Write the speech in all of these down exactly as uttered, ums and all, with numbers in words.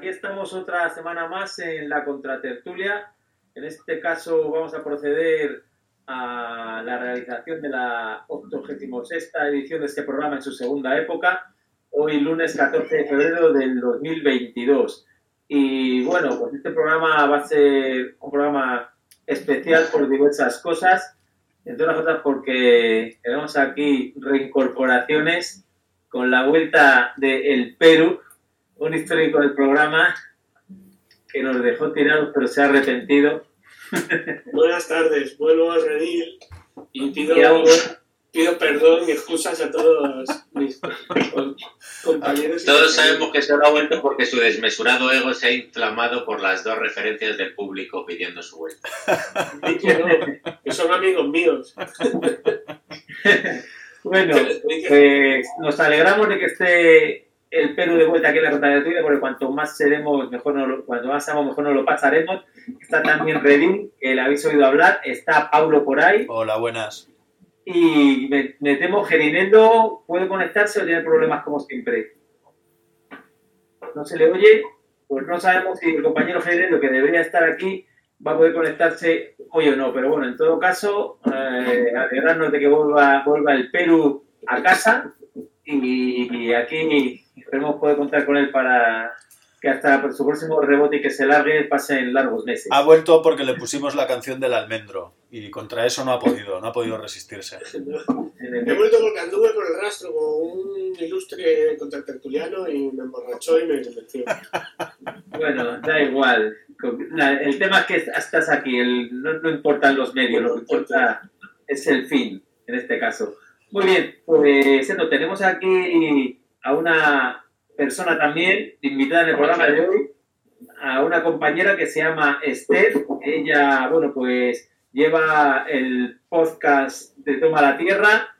aquí estamos otra semana más en la Contratertulia. En este caso vamos a proceder a la realización de la octogésima sexta edición de este programa en su segunda época, hoy lunes catorce de febrero del dos mil veintidós. Y bueno, pues este programa va a ser un programa especial por diversas cosas, entre otras cosas porque tenemos aquí reincorporaciones con la vuelta de El Perú, un histórico del programa que nos dejó tirados pero se ha arrepentido. Buenas tardes, vuelvo a reír y pido, Y pido perdón y excusas a todos mis compañeros. Todos sabemos que se lo ha vuelto porque su desmesurado ego se ha inflamado por las dos referencias del público pidiendo su vuelta. Y que no, que son amigos míos. Bueno, pues nos alegramos de que esté El Perú de vuelta aquí en la Contratertulia, porque cuanto más seremos, mejor nos lo, cuanto más seamos, mejor nos lo pasaremos. Está también Redín, que le habéis oído hablar. Está Paulo por ahí. Hola, buenas. Y me, me temo Gerineldo puede conectarse o tiene problemas como siempre. No se le oye, pues no sabemos si el compañero Gerineldo, que debería estar aquí, va a poder conectarse hoy o no. Pero bueno, en todo caso, eh, alegrarnos de que vuelva, vuelva El Perú a casa. Y, y aquí esperemos poder contar con él para que hasta su próximo rebote y que se largue pasen largos meses. Ha vuelto porque le pusimos la canción del almendro y contra eso no ha podido, no ha podido resistirse. He vuelto porque anduve por el rastro con un ilustre contratertuliano y me emborrachó y me convenció. Bueno, da igual. El tema es que estás aquí, el, no, no importan los medios, lo que importa es el fin, en este caso. Muy bien, pues Eto, tenemos aquí a una persona también invitada en el programa de hoy, a una compañera que se llama Esther. Ella, bueno, pues lleva el podcast de Toma la Tierra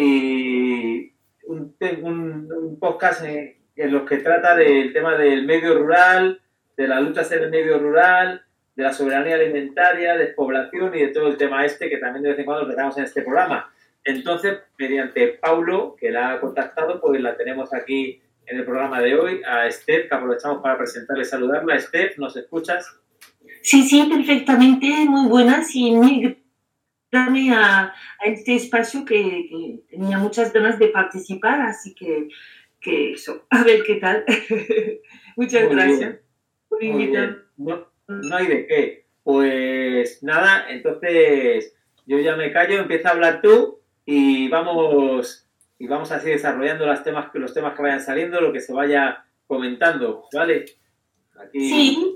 y un, un, un podcast en, en los que trata del tema del medio rural, de las luchas en el medio rural, de la soberanía alimentaria, despoblación y de todo el tema este que también de vez en cuando tratamos en este programa. Entonces, mediante Paulo, que la ha contactado, pues la tenemos aquí en el programa de hoy, a Esther, que aprovechamos para presentarle y saludarla. Esther, ¿nos escuchas? Sí, sí, perfectamente, muy buenas y muy gracias a, a este espacio que, que tenía muchas ganas de participar, así que, que eso, a ver qué tal. Muchas muy gracias bien. por invitar. No, no hay de qué. Pues nada, entonces yo ya me callo, empieza a hablar tú. Y vamos, y vamos así desarrollando los temas, los temas que vayan saliendo, lo que se vaya comentando, ¿vale? Aquí... Sí,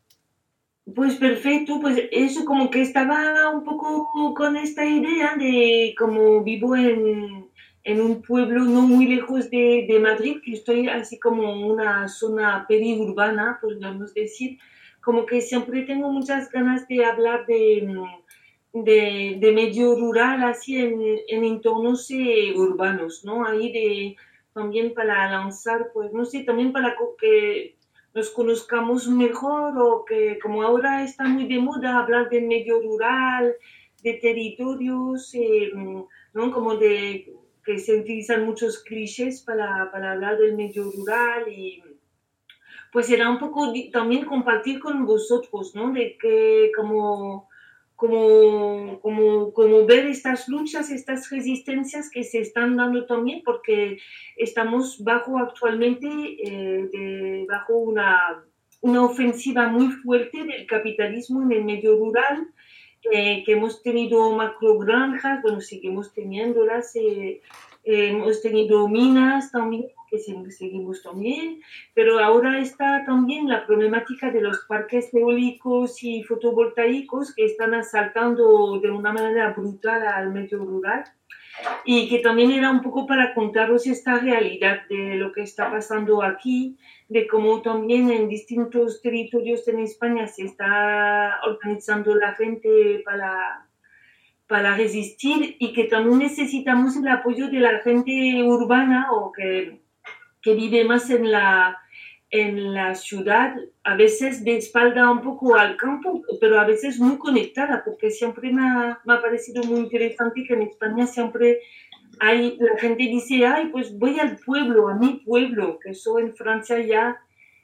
pues perfecto, pues eso como que estaba un poco con esta idea de como vivo en, en un pueblo no muy lejos de, de Madrid, que estoy así como en una zona periurbana, podríamos decir, como que siempre tengo muchas ganas de hablar de... De, de medio rural, así en, en entornos eh, urbanos, ¿no? Ahí de, también para lanzar, pues, no sé, también para que nos conozcamos mejor o que como ahora está muy de moda hablar del medio rural, de territorios, eh, ¿no? Como de que se utilizan muchos clichés para, para hablar del medio rural y pues era un poco también compartir con vosotros, ¿no? De que como... Como, como, como ver estas luchas, estas resistencias que se están dando también, porque estamos bajo actualmente, eh, de, bajo una, una ofensiva muy fuerte del capitalismo en el medio rural, eh, que hemos tenido macrogranjas, bueno, seguimos teniéndolas, eh, eh, hemos tenido minas también, que seguimos también, pero ahora está también la problemática de los parques eólicos y fotovoltaicos que están asaltando de una manera brutal al medio rural y que también era un poco para contaros esta realidad de lo que está pasando aquí, de cómo también en distintos territorios en España se está organizando la gente para... para resistir y que también necesitamos el apoyo de la gente urbana o que, que vive más en la, en la ciudad, a veces de espalda un poco al campo, pero a veces muy conectada, porque siempre me ha, me ha parecido muy interesante que en España siempre hay, la gente dice, ay, pues voy al pueblo, a mi pueblo, que eso en Francia ya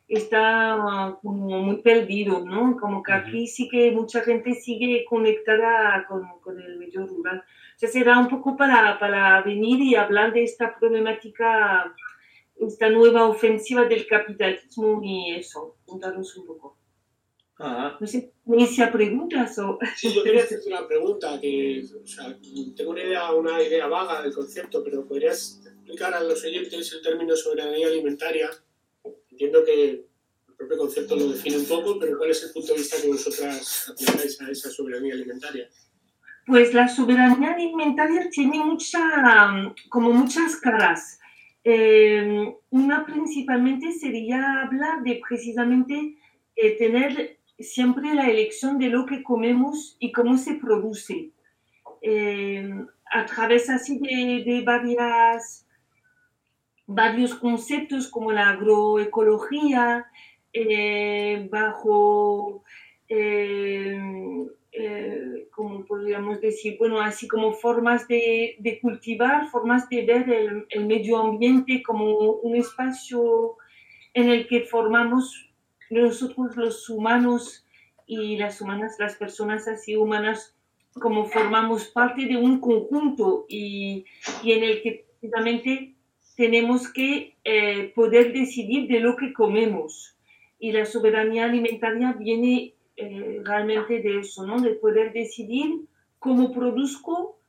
está como muy perdido, ¿no? Como que aquí sí que mucha gente sigue conectada con, con el medio rural. O sea, será un poco para, para venir y hablar de esta problemática, esta nueva ofensiva del capitalismo y eso, contaros un poco. Ajá. No sé, ¿me inicia preguntas o...? Sí, yo quería hacerte una pregunta, que, o sea, tengo una idea, una idea vaga del concepto, pero ¿podrías explicar a los oyentes el término soberanía alimentaria? Entiendo que el propio concepto lo define un poco, pero ¿cuál es el punto de vista que vosotras aplicáis a esa soberanía alimentaria? Pues la soberanía alimentaria tiene mucha, como muchas caras. Eh, una principalmente sería hablar de precisamente eh, tener siempre la elección de lo que comemos y cómo se produce. Eh, a través así de, de varias, varios conceptos como la agroecología, eh, bajo... Eh, Eh, como podríamos decir, bueno, así como formas de, de cultivar, formas de ver el, el medio ambiente como un espacio en el que formamos nosotros los humanos y las humanas, las personas así humanas, como formamos parte de un conjunto y, y en el que precisamente tenemos que eh, poder decidir de lo que comemos. Y la soberanía alimentaria viene Eh, realmente de eso, ¿no? De poder decidir cómo produzco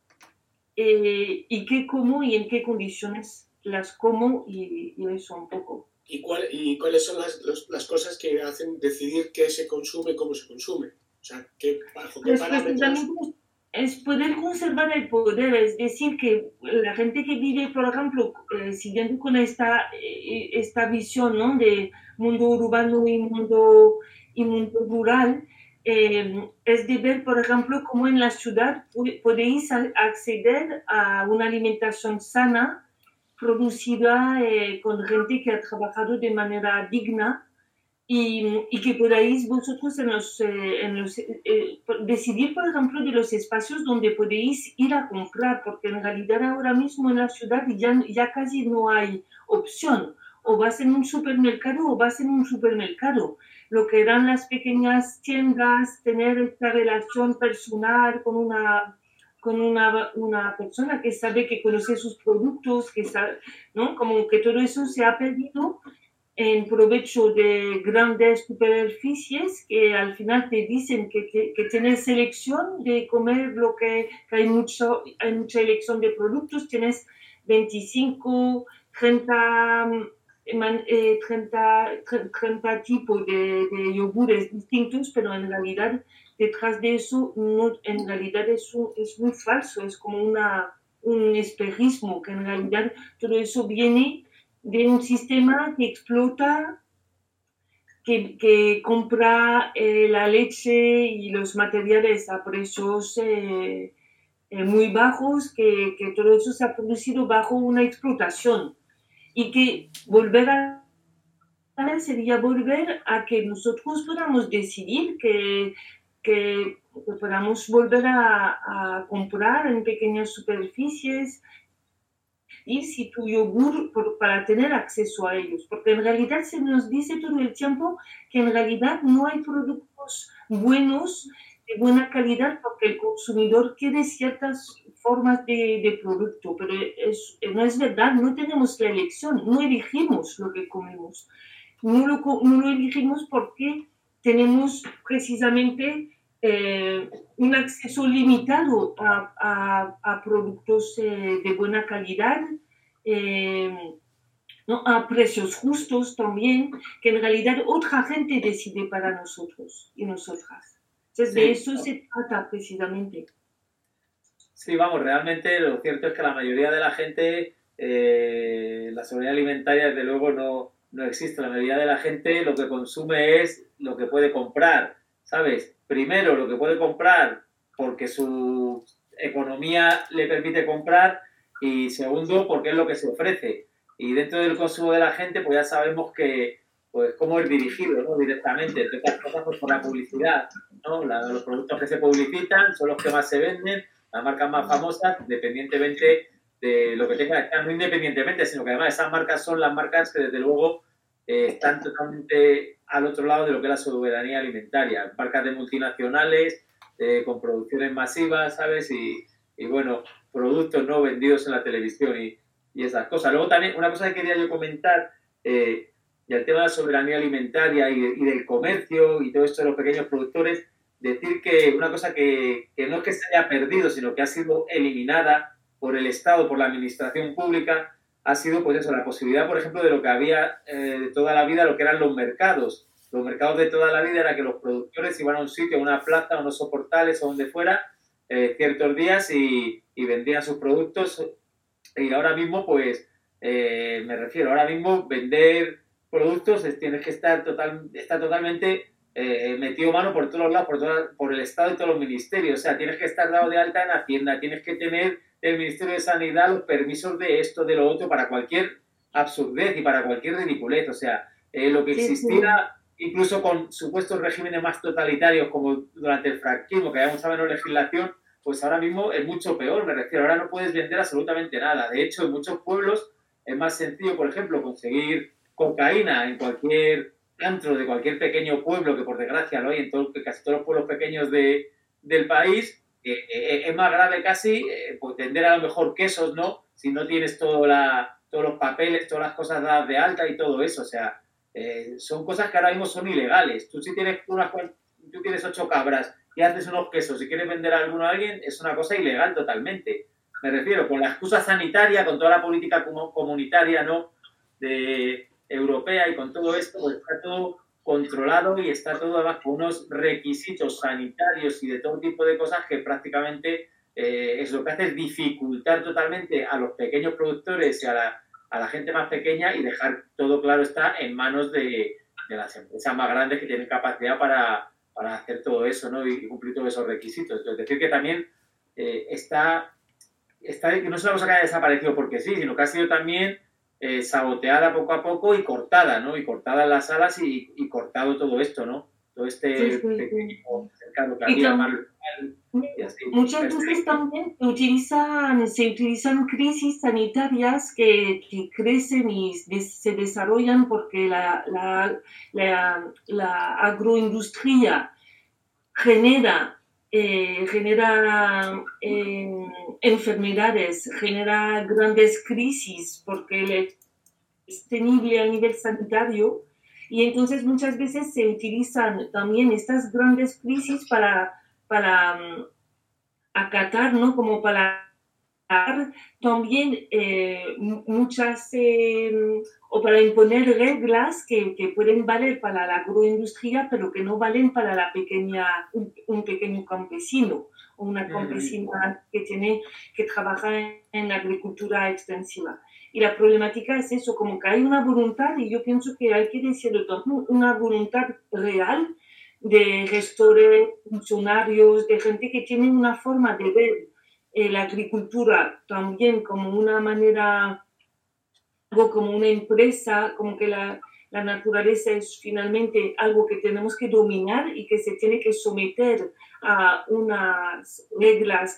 eh, y qué como y en qué condiciones las como y, y eso un poco. ¿Y, cuál, y cuáles son las, los, las cosas que hacen decidir qué se consume y cómo se consume? O sea, ¿qué, bajo qué pues parámetros? Es poder conservar el poder, es decir, que la gente que vive, por ejemplo, eh, siguiendo con esta, eh, esta visión, ¿no? De mundo urbano y mundo, y mundo rural, eh, es de ver, por ejemplo, cómo en la ciudad podéis acceder a una alimentación sana, producida eh, con gente que ha trabajado de manera digna, Y, y que podáis vosotros en los, eh, en los, eh, decidir, por ejemplo, de los espacios donde podéis ir a comprar, porque en realidad ahora mismo en la ciudad ya, ya casi no hay opción. O vas en un supermercado o vas en un supermercado. Lo que eran las pequeñas tiendas, tener esta relación personal con una, con una, una persona que sabe, que conoce sus productos, que sabe, ¿no? Como que todo eso se ha perdido en provecho de grandes superficies que al final te dicen que, que, que tienes selección de comer lo que, que hay, mucho, hay mucha elección de productos, tienes veinticinco, treinta, eh, treinta, treinta tipos de, de yogures distintos, pero en realidad detrás de eso no, en realidad es, un, es muy falso, es como una, un espejismo, que en realidad todo eso viene de un sistema que explota, que, que compra eh, la leche y los materiales a precios eh, eh, muy bajos, que, que todo eso se ha producido bajo una explotación y que volver a sería volver a que nosotros podamos decidir, que, que, que podamos volver a, a comprar en pequeñas superficies y si tu yogur por, para tener acceso a ellos, porque en realidad se nos dice todo el tiempo que en realidad no hay productos buenos, de buena calidad, porque el consumidor quiere ciertas formas de, de producto, pero es, no es verdad, no tenemos la elección, no elegimos lo que comemos, no lo, no lo elegimos porque tenemos precisamente Eh, un acceso limitado a, a, a productos eh, de buena calidad, eh, ¿no? A precios justos también, que en realidad otra gente decide para nosotros y nosotras. Entonces, sí, de eso se trata precisamente. Sí, vamos, realmente lo cierto es que la mayoría de la gente, eh, la soberanía alimentaria, desde luego, no, no existe. La mayoría de la gente lo que consume es lo que puede comprar, ¿sabes? Primero, lo que puede comprar porque su economía le permite comprar y segundo, porque es lo que se ofrece. Y dentro del consumo de la gente, pues ya sabemos que, pues, cómo es dirigido, ¿no? Directamente, entre otras cosas, pues por la publicidad, ¿no? La, los productos que se publicitan son los que más se venden, las marcas más famosas, independientemente de lo que tenga, no independientemente, sino que además esas marcas son las marcas que desde luego eh, están totalmente al otro lado de lo que es la soberanía alimentaria. Marcas de multinacionales eh, con producciones masivas, ¿sabes? Y, y, bueno, productos no vendidos en la televisión y, y esas cosas. Luego también, una cosa que quería yo comentar, eh, y el tema de la soberanía alimentaria y, de, y del comercio y todo esto de los pequeños productores, decir que una cosa que, que no es que se haya perdido, sino que ha sido eliminada por el Estado, por la administración pública, ha sido, pues eso, la posibilidad, por ejemplo, de lo que había eh, de toda la vida, lo que eran los mercados. Los mercados de toda la vida era que los productores iban a un sitio, a una plaza, a unos soportales o donde fuera, eh, ciertos días y, y vendían sus productos. Y ahora mismo, pues, eh, me refiero, ahora mismo vender productos es, tienes que estar total, está totalmente eh, metido mano por todos lados, por, toda, por el Estado y todos los ministerios. O sea, tienes que estar dado de alta en Hacienda, tienes que tener del Ministerio de Sanidad los permisos de esto, de lo otro, para cualquier absurdez y para cualquier ridiculez. O sea, eh, lo que existía, incluso con supuestos regímenes más totalitarios, como durante el franquismo, que habíamos sabido en legislación, pues ahora mismo es mucho peor, me refiero. Ahora no puedes vender absolutamente nada. De hecho, en muchos pueblos es más sencillo, por ejemplo, conseguir cocaína en cualquier antro de cualquier pequeño pueblo, que por desgracia lo hay en todo, casi todos los pueblos pequeños de, del país. Eh, eh, es más grave casi eh, pues vender a lo mejor quesos, ¿no? Si no tienes todo la, todos los papeles, todas las cosas dadas de alta y todo eso. O sea, eh, son cosas que ahora mismo son ilegales. Tú si tienes unas, tú tienes ocho cabras y haces unos quesos y quieres vender a alguno a alguien, es una cosa ilegal totalmente. Me refiero, con la excusa sanitaria, con toda la política comunitaria, ¿no? De, europea y con todo esto, pues está todo controlado y está todo además con unos requisitos sanitarios y de todo tipo de cosas que prácticamente eh, es lo que hace es dificultar totalmente a los pequeños productores y a la, a la gente más pequeña y dejar todo claro está en manos de, de las empresas más grandes que tienen capacidad para, para hacer todo eso, ¿no? Y cumplir todos esos requisitos. Es decir, que también eh, está, está, no es una cosa que haya desaparecido porque sí, sino que ha sido también Eh, saboteada poco a poco y cortada, ¿no? Y cortada las alas y, y cortado todo esto, ¿no? Todo este sí, sí, pequeño mercado que y había tam- más local y así. Muchas veces también utilizan, se utilizan crisis sanitarias que, que crecen y des- se desarrollan porque la, la, la, la agroindustria genera Eh, genera eh, enfermedades, genera grandes crisis porque es sostenible a nivel sanitario y entonces muchas veces se utilizan también estas grandes crisis para, para um, acatar, ¿no? Como para también eh, muchas eh, o para imponer reglas que, que pueden valer para la agroindustria pero que no valen para la pequeña un, un pequeño campesino o una campesina que tiene que trabajar en, en la agricultura extensiva. Y la problemática es eso, como que hay una voluntad, y yo pienso que hay que decirlo también, una voluntad real de gestores, funcionarios, de gente que tiene una forma de ver Eh, la agricultura también como una manera, algo como una empresa, como que la, la naturaleza es finalmente algo que tenemos que dominar y que se tiene que someter a unas reglas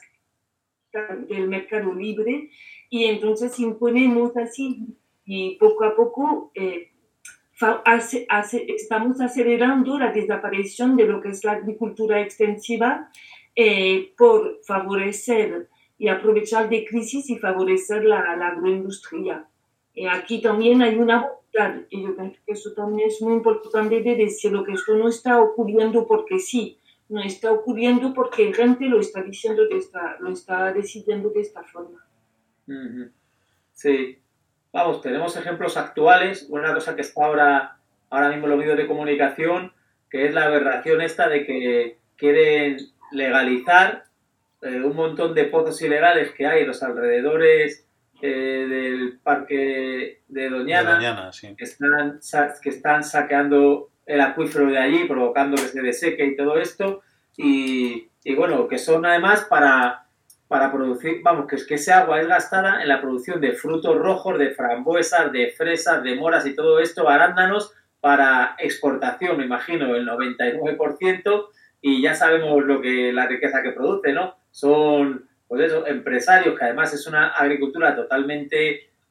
del mercado libre y entonces imponemos así y poco a poco eh, hace, hace, estamos acelerando la desaparición de lo que es la agricultura extensiva Eh, por favorecer y aprovechar de crisis y favorecer la, la agroindustria. Eh, aquí también hay una voluntad, y yo creo que eso también es muy importante de decirlo, que esto no está ocurriendo porque sí, no está ocurriendo porque gente lo está diciendo de esta, lo está decidiendo de esta forma. Uh-huh. Sí, vamos, tenemos ejemplos actuales, una cosa que está ahora, ahora mismo en los medios de comunicación, que es la aberración esta de que quieren legalizar eh, un montón de pozos ilegales que hay en los alrededores eh, del parque de Doñana, de Doñana sí. que, están, que están saqueando el acuífero de allí, provocando que se deseque y todo esto, y, y bueno, que son además para, para producir, vamos, que, que ese agua es gastada en la producción de frutos rojos, de frambuesas, de fresas, de moras y todo esto, arándanos, para exportación, me imagino, el noventa y nueve por ciento, y ya sabemos lo que la riqueza que produce, ¿no? Son, pues eso, empresarios, que además es una agricultura totalmente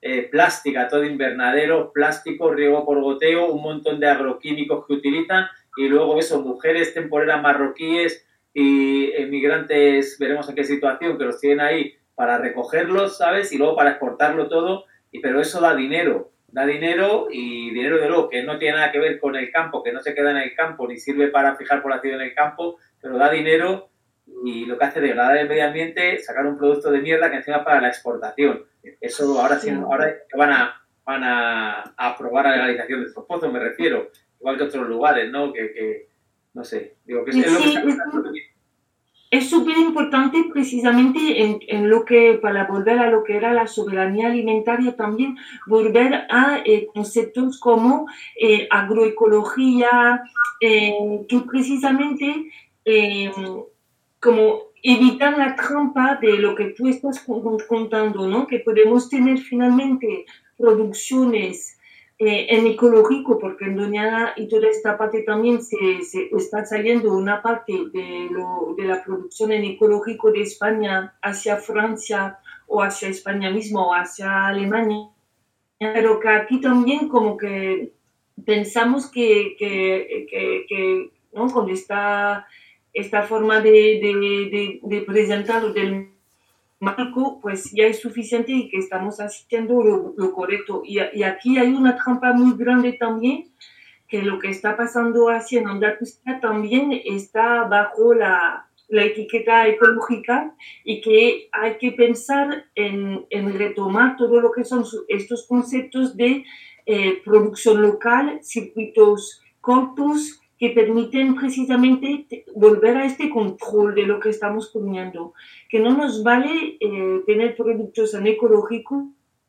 eh, plástica, todo invernadero, plástico, riego por goteo, un montón de agroquímicos que utilizan y luego eso, mujeres temporeras marroquíes y emigrantes, veremos en qué situación, que los tienen ahí para recogerlos, ¿sabes? Y luego para exportarlo todo, y, pero eso da dinero, da dinero y dinero de luego que no tiene nada que ver con el campo, que no se queda en el campo ni sirve para fijar población en el campo, pero da dinero y lo que hace es degradar el medio ambiente, sacar un producto de mierda que encima para la exportación. Eso ahora sí, ahora van a, van a, a aprobar la legalización de estos pozos, me refiero, igual que otros lugares, ¿no? Que, que no sé, digo que es, es lo que Sí, está pasando. es súper importante precisamente en, en lo que, para volver a lo que era la soberanía alimentaria también, volver a eh, conceptos como eh, agroecología, eh, que precisamente eh, como evitan la trampa de lo que tú estás contando, ¿no? Que podemos tener finalmente producciones eh, en ecológico, porque en Doñana y toda esta parte también se, se está saliendo una parte de, lo, de la producción en ecológico de España hacia Francia o hacia España mismo o hacia Alemania, pero que aquí también como que pensamos que, que, que, que ¿no? Con esta, esta forma de, de, de, de presentar del marco, pues ya es suficiente y que estamos haciendo lo, lo correcto. Y, y aquí hay una trampa muy grande también, que lo que está pasando así en Andalucía también está bajo la, la etiqueta ecológica y que hay que pensar en, en retomar todo lo que son estos conceptos de eh, producción local, circuitos cortos, que permiten precisamente volver a este control de lo que estamos comiendo, que no nos vale eh, tener productos en ecológico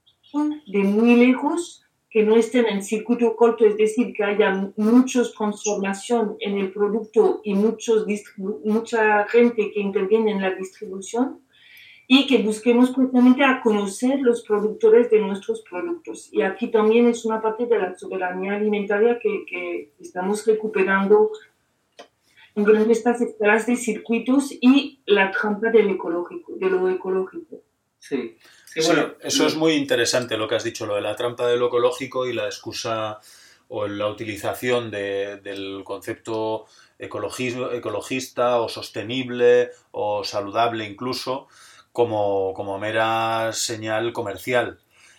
de muy lejos, que no estén en circuito corto, es decir, que haya muchas transformación en el producto y muchos mucha gente que interviene en la distribución, y que busquemos precisamente a conocer los productores de nuestros productos. Y aquí también es una parte de la soberanía alimentaria que, que estamos recuperando en estas escalas de circuitos y la trampa del ecológico, de lo ecológico. Sí, sí, Sí, bueno, eso es muy interesante lo que has dicho, lo de la trampa de lo ecológico y la excusa o la utilización de, del concepto ecologismo, ecologista o sostenible o saludable incluso como, como mera señal comercial.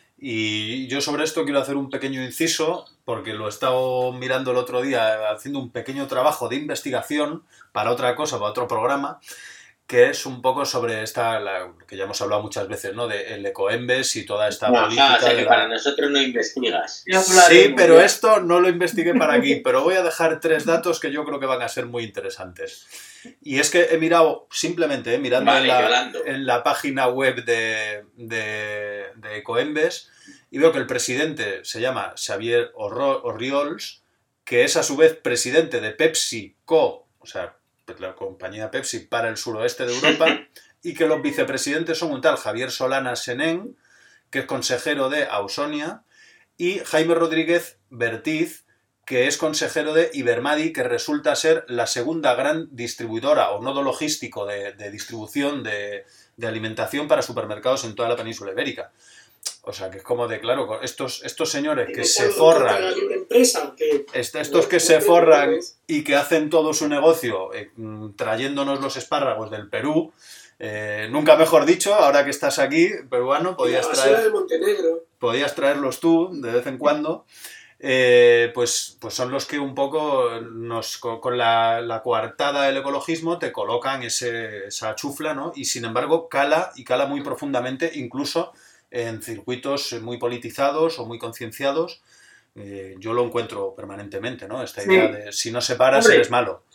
Y yo sobre esto quiero hacer un pequeño inciso porque lo he estado mirando el otro día haciendo un pequeño trabajo de investigación para otra cosa, para otro programa, que es un poco sobre esta, la, que ya hemos hablado muchas veces, ¿no? De el ecoembes y toda esta Ajá, política. o sea que de la... para nosotros no investigas. Sí, pero esto no lo investigué para aquí, pero voy a dejar tres datos que yo creo que van a ser muy interesantes. Y es que he mirado, simplemente, eh, mirando Vale, en, la, Yolando. en la página web de, de, de Ecoembes, y veo que el presidente se llama Xavier Orriols, que es a su vez presidente de PepsiCo, o sea, la compañía Pepsi para el suroeste de Europa, y que los vicepresidentes son un tal Javier Solana Senén, que es consejero de Ausonia, y Jaime Rodríguez Bertiz, que es consejero de Ibermadi, que resulta ser la segunda gran distribuidora o nodo logístico de, de distribución de, de alimentación para supermercados en toda la península ibérica. O sea, que es como de, claro, estos, estos señores que se forran, empresa, que, estos que se forran y que hacen todo su negocio eh, trayéndonos los espárragos del Perú, eh, nunca mejor dicho, ahora que estás aquí, peruano, podías traer, de Montenegro. podías traerlos tú de vez en cuando. Eh, pues, pues son los que un poco nos, con la, la coartada del ecologismo te colocan ese, esa chufla, ¿no? Y sin embargo cala y cala muy profundamente, incluso en circuitos muy politizados o muy concienciados. Eh, yo lo encuentro permanentemente, ¿no? Esta idea sí. de si no se paras eres malo.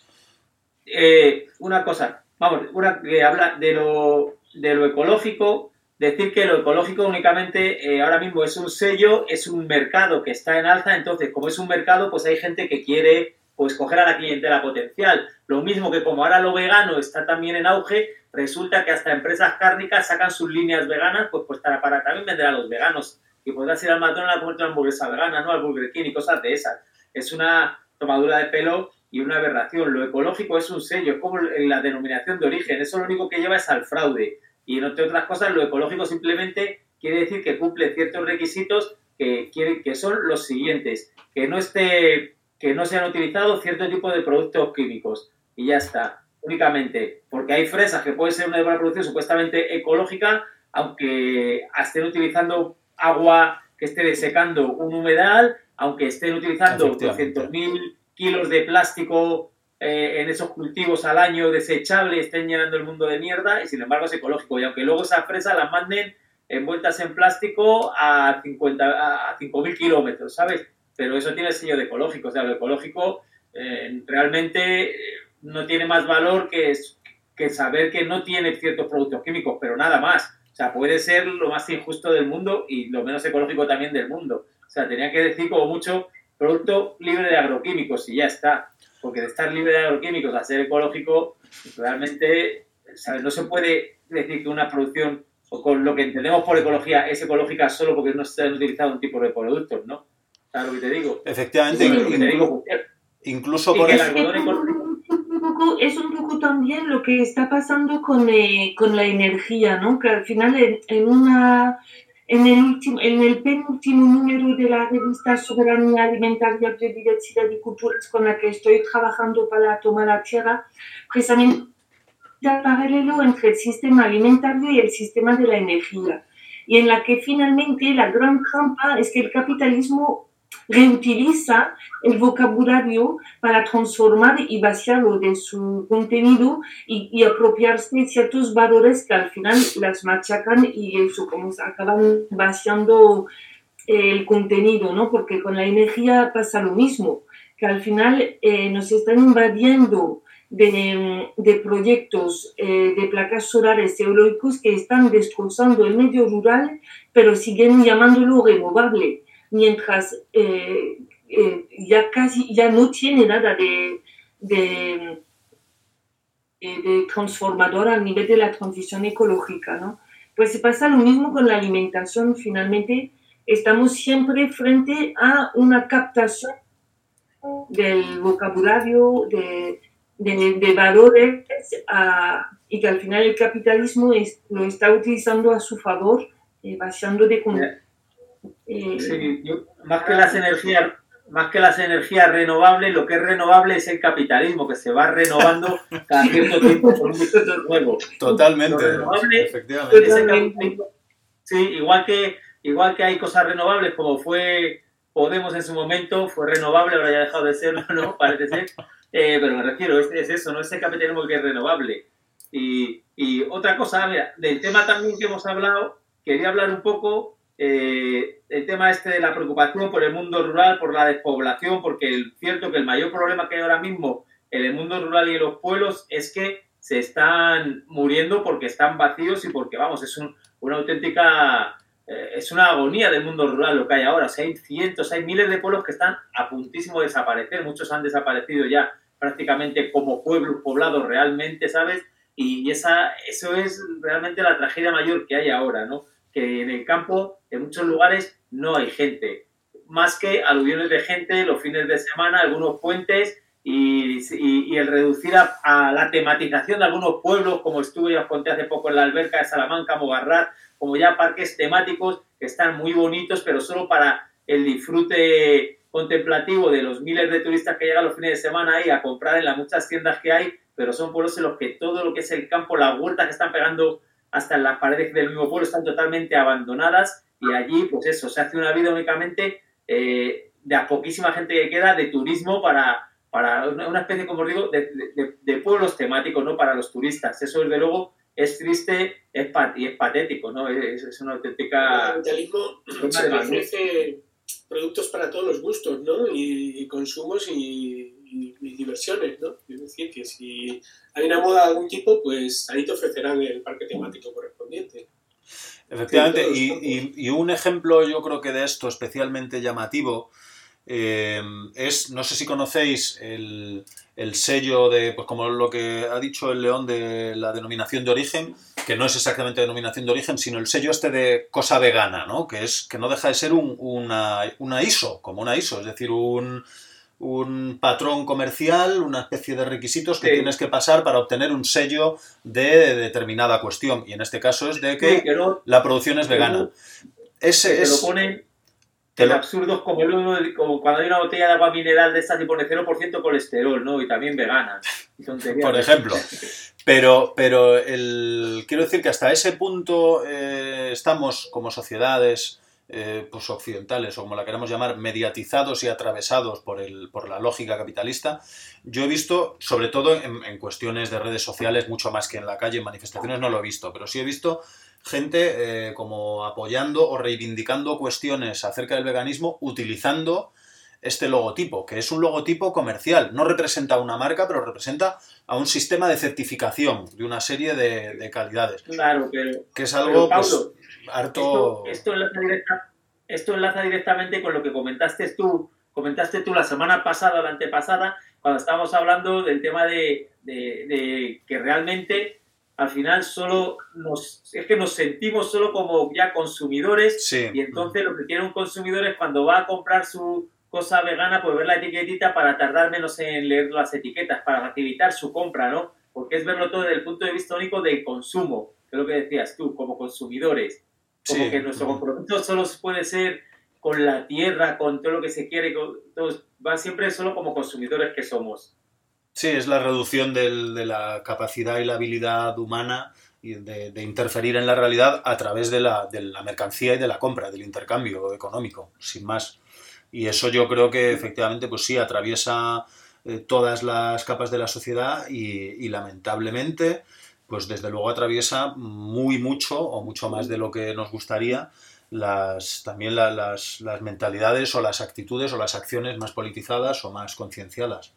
Eh, una cosa, vamos, una que habla de lo, de lo ecológico. Decir que lo ecológico únicamente eh, ahora mismo es un sello, es un mercado que está en alza, entonces como es un mercado, pues hay gente que quiere pues coger a la clientela potencial. Lo mismo que como ahora lo vegano está también en auge, resulta que hasta empresas cárnicas sacan sus líneas veganas pues, pues para, para también vender a los veganos. Y podrás ir al McDonald's a comerte una hamburguesa vegana, ¿no? Al Burger King y cosas de esas. Es una tomadura de pelo y una aberración. Lo ecológico es un sello, es como la denominación de origen. Eso lo único que lleva es al fraude. Y entre otras cosas, lo ecológico simplemente quiere decir que cumple ciertos requisitos que, quiere, que son los siguientes, que no esté, que no se han utilizado cierto tipo de productos químicos y ya está, únicamente, porque hay fresas que puede ser una producción supuestamente ecológica, aunque estén utilizando agua que esté desecando un humedal, aunque estén utilizando doscientos mil kilos de plástico eh, en esos cultivos al año desechable, estén llenando el mundo de mierda, y sin embargo es ecológico. Y aunque luego esas fresas las manden envueltas en plástico a, cincuenta, a cinco mil kilómetros, ¿sabes? Pero eso tiene el sello de ecológico. O sea, lo ecológico eh, realmente no tiene más valor que, que saber que no tiene ciertos productos químicos, pero nada más. O sea, puede ser lo más injusto del mundo y lo menos ecológico también del mundo. O sea, tenía que decir como mucho producto libre de agroquímicos y ya está. Porque de estar libre de agroquímicos a ser ecológico, realmente, ¿sabes? No se puede decir que una producción, o con lo que entendemos por ecología, es ecológica solo porque no se han utilizado un tipo de productos, ¿no? ¿Sabes lo que te digo? Efectivamente. Sí, lo que te digo, incluso por el eso. algodón ecológico... Es un poco también lo que está pasando con, eh, con la energía, ¿no? Que al final en, en, una, en, el último, en el penúltimo número de la revista Soberanía Alimentaria, Biodiversidad y Culturas, con la que estoy trabajando para tomar la tierra, precisamente el paralelo entre el sistema alimentario y el sistema de la energía, y en la que finalmente la gran trampa es que el capitalismo reutiliza el vocabulario para transformar y vaciarlo de su contenido y, y apropiarse de ciertos valores que al final las machacan y eso, como se acaban vaciando el contenido, ¿no? Porque con la energía pasa lo mismo, que al final eh, nos están invadiendo de, de proyectos eh, de placas solares eólicos que están destrozando el medio rural, pero siguen llamándolo renovable, mientras eh, eh, ya casi ya no tiene nada de, de, de transformador a nivel de la transición ecológica, ¿no? Pues se pasa lo mismo con la alimentación. Finalmente estamos siempre frente a una captación del vocabulario, de, de, de valores, a, y que al final el capitalismo es, lo está utilizando a su favor, eh, vaciando de contenido. Eh, sí, yo, más que las energías más que las energías renovables, lo que es renovable es el capitalismo, que se va renovando cada cierto tiempo por un método nuevo. Totalmente, lo renovable, efectivamente. Es el, sí, igual que, igual que hay cosas renovables, como fue Podemos en su momento, fue renovable, ahora ya ha dejado de serlo, ¿no? Parece ser. Eh, pero me refiero, es, es eso, no es el capitalismo que es renovable. Y, y otra cosa, mira, del tema también que hemos hablado, quería hablar un poco... Eh, el tema este de la preocupación por el mundo rural, por la despoblación, porque es cierto que el mayor problema que hay ahora mismo en el mundo rural y en los pueblos es que se están muriendo porque están vacíos y porque, vamos, es un, una auténtica, eh, es una agonía del mundo rural lo que hay ahora. O sea, hay cientos, hay miles de pueblos que están a puntísimo de desaparecer, muchos han desaparecido ya prácticamente como pueblos poblados realmente, ¿sabes? Y esa, eso es realmente la tragedia mayor que hay ahora, ¿no? Que en el campo, en muchos lugares, no hay gente. Más que aluviones de gente, los fines de semana, algunos puentes y, y, y el reducir a, a la tematización de algunos pueblos, como estuve, ya os conté hace poco en la Alberca de Salamanca, Mogarrat, como ya parques temáticos que están muy bonitos, pero solo para el disfrute contemplativo de los miles de turistas que llegan los fines de semana ahí a comprar en las muchas tiendas que hay, pero son pueblos en los que todo lo que es el campo, las huertas que están pegando hasta en las paredes del mismo pueblo están totalmente abandonadas y allí, pues eso, se hace una vida únicamente eh, de a poquísima gente que queda de turismo para, para una especie, como os digo, de, de, de pueblos temáticos, ¿no? Para los turistas. Eso, desde luego, es triste es pat y es patético, ¿no? Es, es una auténtica... El capitalismo siempre ofrece productos para todos los gustos, ¿no? Y, y consumos y, y, y diversiones, ¿no? Es decir, que si hay una moda de algún tipo, pues ahí te ofrecerán el parque temático correspondiente. Efectivamente, y, y, y un ejemplo yo creo que de esto especialmente llamativo eh, es, no sé si conocéis el, el sello de, pues como lo que ha dicho el León de la denominación de origen, que no es exactamente denominación de origen, sino el sello este de cosa vegana, ¿no? Que es que no deja de ser un, una, una I S O, como una I S O, es decir, un, un patrón comercial, una especie de requisitos que Sí. tienes que pasar para obtener un sello de determinada cuestión. Y en este caso es de que, Sí, que no- la producción es que vegana. no- Ese que te es... lo ponen te en lo- absurdos como, el- como cuando hay una botella de agua mineral de estas y pone cero por ciento colesterol, ¿no? Y también vegana. Y tonterías. por ejemplo. Pero, pero el, quiero decir que hasta ese punto eh, estamos como sociedades eh, pues occidentales, o como la queramos llamar, mediatizados y atravesados por, el, por la lógica capitalista. Yo he visto, sobre todo en, en cuestiones de redes sociales, mucho más que en la calle, en manifestaciones no lo he visto, pero sí he visto gente eh, como apoyando o reivindicando cuestiones acerca del veganismo utilizando este logotipo, que es un logotipo comercial. No representa a una marca, pero representa a un sistema de certificación de una serie de, de calidades, Claro, pero, que es pero algo Pablo, pues, harto... esto, esto, enlaza directa- esto enlaza directamente con lo que comentaste tú, comentaste tú la semana pasada o la antepasada, cuando estábamos hablando del tema de, de, de que realmente al final solo nos, es que nos sentimos solo como ya consumidores. Sí. Y entonces lo que quiere un consumidor es cuando va a comprar su cosa vegana, pues ver la etiquetita para tardar menos en leer las etiquetas, para facilitar su compra, ¿no? Porque es verlo todo desde el punto de vista único del consumo, que es lo que decías tú, como consumidores. Como Sí. que nuestro compromiso solo puede ser con la tierra, con todo lo que se quiere, con, todos, va siempre solo como consumidores que somos. Sí, es la reducción del, de la capacidad y la habilidad humana y de, de interferir en la realidad a través de la, de la mercancía y de la compra, del intercambio económico, sin más. Y eso yo creo que efectivamente, pues sí, atraviesa eh, todas las capas de la sociedad y, y lamentablemente, pues desde luego atraviesa muy mucho o mucho más de lo que nos gustaría las, también la, las, las mentalidades o las actitudes o las acciones más politizadas o más concienciadas.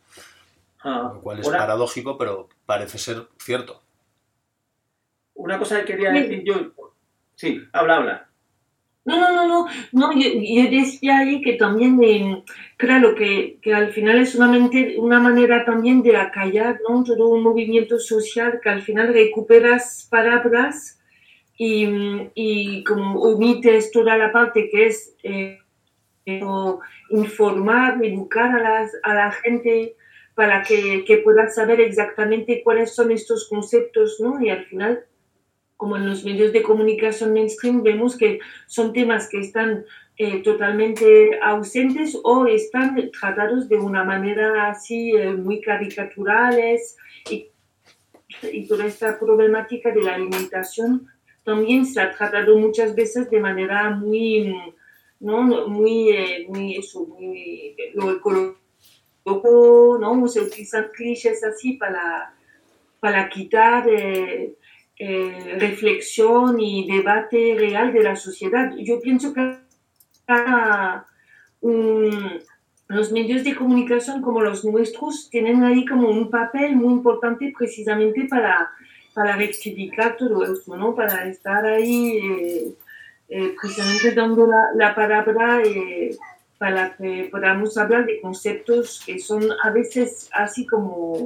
Ah, Lo cual es ahora, paradójico, pero parece ser cierto. una cosa que quería Sí. decir yo... Sí, habla, habla. No, no, no, no, no yo, yo decía ahí que también, eh, claro, que, que al final es una, mente, una manera también de acallar, ¿no? Todo un movimiento social que al final recuperas palabras y, y como omites toda la parte que es eh, informar, educar a, las, a la gente para que, que pueda saber exactamente cuáles son estos conceptos, ¿no? Y al final, como en los medios de comunicación mainstream, vemos que son temas que están eh, totalmente ausentes o están tratados de una manera así eh, muy caricaturales y, y toda esta problemática de la alimentación también se ha tratado muchas veces de manera muy, ¿no? muy, eh, muy, eso, muy lo ecológico, ¿no? Se utilizan clichés así para, para quitar... Eh, Eh, reflexión y debate real de la sociedad. Yo pienso que cada, um, los medios de comunicación como los nuestros tienen ahí como un papel muy importante precisamente para, para rectificar todo esto, ¿no? Para estar ahí eh, eh, precisamente dando la, la palabra eh, para que podamos hablar de conceptos que son a veces así como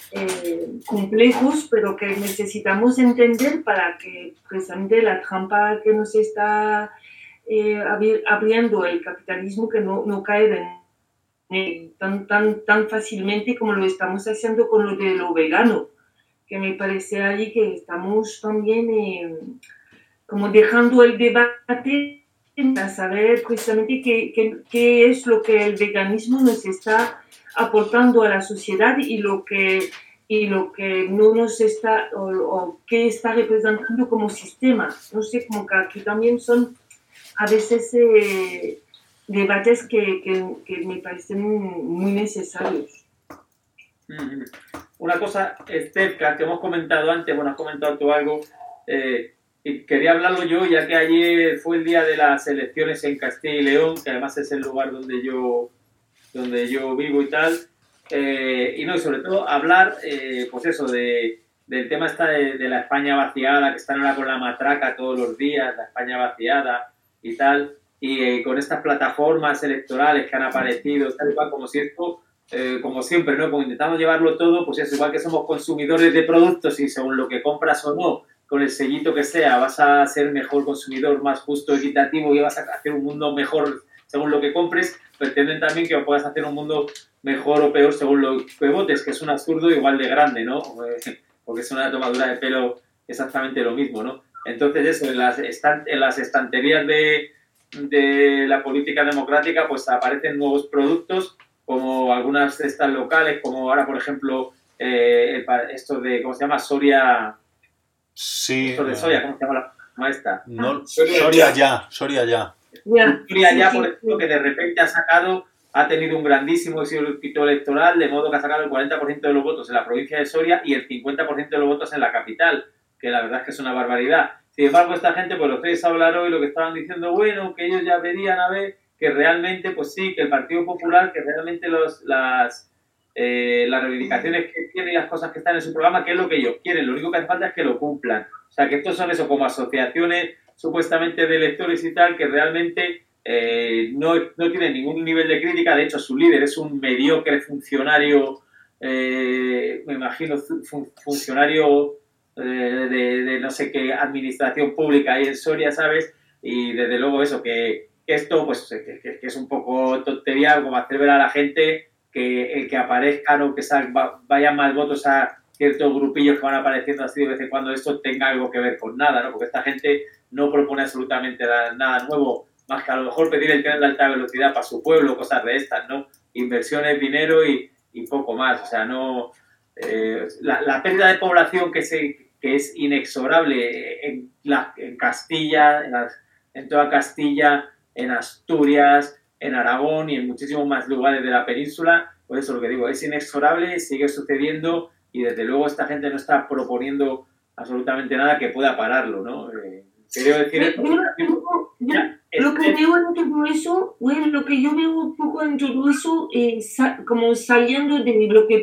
eh, complejos, pero que necesitamos entender para que precisamente la trampa que nos está eh, abriendo el capitalismo que no, no caiga en, tan, tan, tan fácilmente como lo estamos haciendo con lo de lo vegano, que me parece ahí que estamos también eh, como dejando el debate para saber precisamente qué, qué, qué es lo que el veganismo nos está aportando a la sociedad y lo que, y lo que no nos está, o, o qué está representando como sistema. No sé, como que aquí también son a veces eh, debates que, que, que me parecen muy necesarios. Mm-hmm. Una cosa, Esther, que hemos comentado antes, bueno, has comentado tú algo, eh, y quería hablarlo yo, ya que ayer fue el día de las elecciones en Castilla y León, que además es el lugar donde yo, donde yo vivo y tal, eh, y no, y sobre todo hablar, eh, pues eso, de, del tema esta de, de la España vaciada, que están ahora con la matraca todos los días, la España vaciada y tal, y eh, con estas plataformas electorales que han aparecido, tal y cual, como si esto, eh, como siempre, ¿no? Como intentamos llevarlo todo, pues es igual que somos consumidores de productos y según lo que compras o no, con el sellito que sea, vas a ser mejor consumidor, más justo, equitativo y vas a hacer un mundo mejor según lo que compres, pretenden también que puedas hacer un mundo mejor o peor según lo que votes, que es un absurdo igual de grande, ¿no? Porque es una tomadura de pelo exactamente lo mismo, ¿no? Entonces eso, en las, estan en las estanterías de, de la política democrática pues aparecen nuevos productos, como algunas de estas locales, como ahora, por ejemplo, eh, esto de, ¿cómo se llama? Soria... Sí. Esto de Soria, ¿cómo se llama la maestra? No, Soria, Soria ya, Soria ya. Yeah. Soria ya, por ejemplo, que de repente ha sacado, ha tenido un grandísimo éxito electoral, de modo que ha sacado el cuarenta por ciento de los votos en la provincia de Soria y el cincuenta por ciento de los votos en la capital, que la verdad es que es una barbaridad. Sin embargo, esta gente, pues lo que es hablar hoy, lo que estaban diciendo, bueno, que ellos ya verían a ver que realmente, pues sí, que el Partido Popular, que realmente los, las, eh, las reivindicaciones que tiene y las cosas que están en su programa, que es lo que ellos quieren, lo único que hace falta es que lo cumplan. O sea, que estos son eso, como asociaciones supuestamente de electores y tal, que realmente eh, no, no tienen ningún nivel de crítica. De hecho, su líder es un mediocre funcionario, eh, me imagino, fun funcionario eh, de, de no sé qué administración pública ahí en Soria, ¿sabes? Y desde luego eso, que esto pues que, que, que es un poco tontería, como hacer ver a la gente que el que aparezcan o que sal, va, vayan más votos a ciertos grupillos que van apareciendo así de vez en cuando, esto tenga algo que ver con nada, ¿no? Porque esta gente no propone absolutamente nada nuevo, más que a lo mejor pedir el tren de alta velocidad para su pueblo, cosas de estas, ¿no? Inversiones, dinero y, y poco más. O sea, no... Eh, la, la pérdida de población que, se, que es inexorable en, la, en Castilla, en, las, en toda Castilla, en Asturias, en Aragón y en muchísimos más lugares de la península, pues eso es lo que digo, es inexorable, sigue sucediendo y desde luego esta gente no está proponiendo absolutamente nada que pueda pararlo, ¿no? Eh, Quiero decir, yo, yo, yo, ya, lo que veo en todo eso, bueno, lo que yo veo un poco en todo eso, eh, sa como saliendo de lo que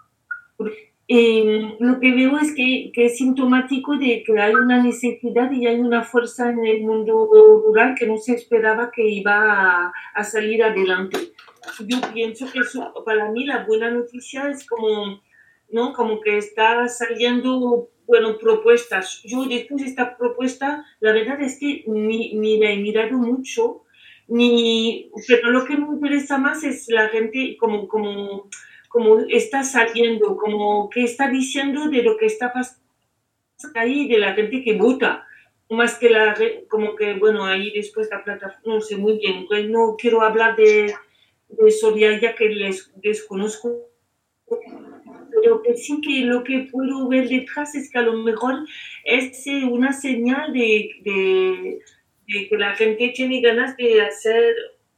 eh, lo que veo es que, que es sintomático de que hay una necesidad y hay una fuerza en el mundo rural que no se esperaba que iba a, a salir adelante. Yo pienso que eso, para mí la buena noticia es como, ¿no? Como que está saliendo, bueno, propuestas. Yo después de esta propuesta, la verdad es que ni, ni la he mirado mucho, ni, pero lo que me interesa más es la gente como, como, como está saliendo, como que está diciendo de lo que está pasando ahí, de la gente que vota, más que la, como que, bueno, ahí después la plataforma, no sé muy bien, pues no quiero hablar de, de Soria ya que les desconozco, pero que sí que lo que puedo ver detrás es que a lo mejor es una señal de, de, de que la gente tiene ganas de hacer,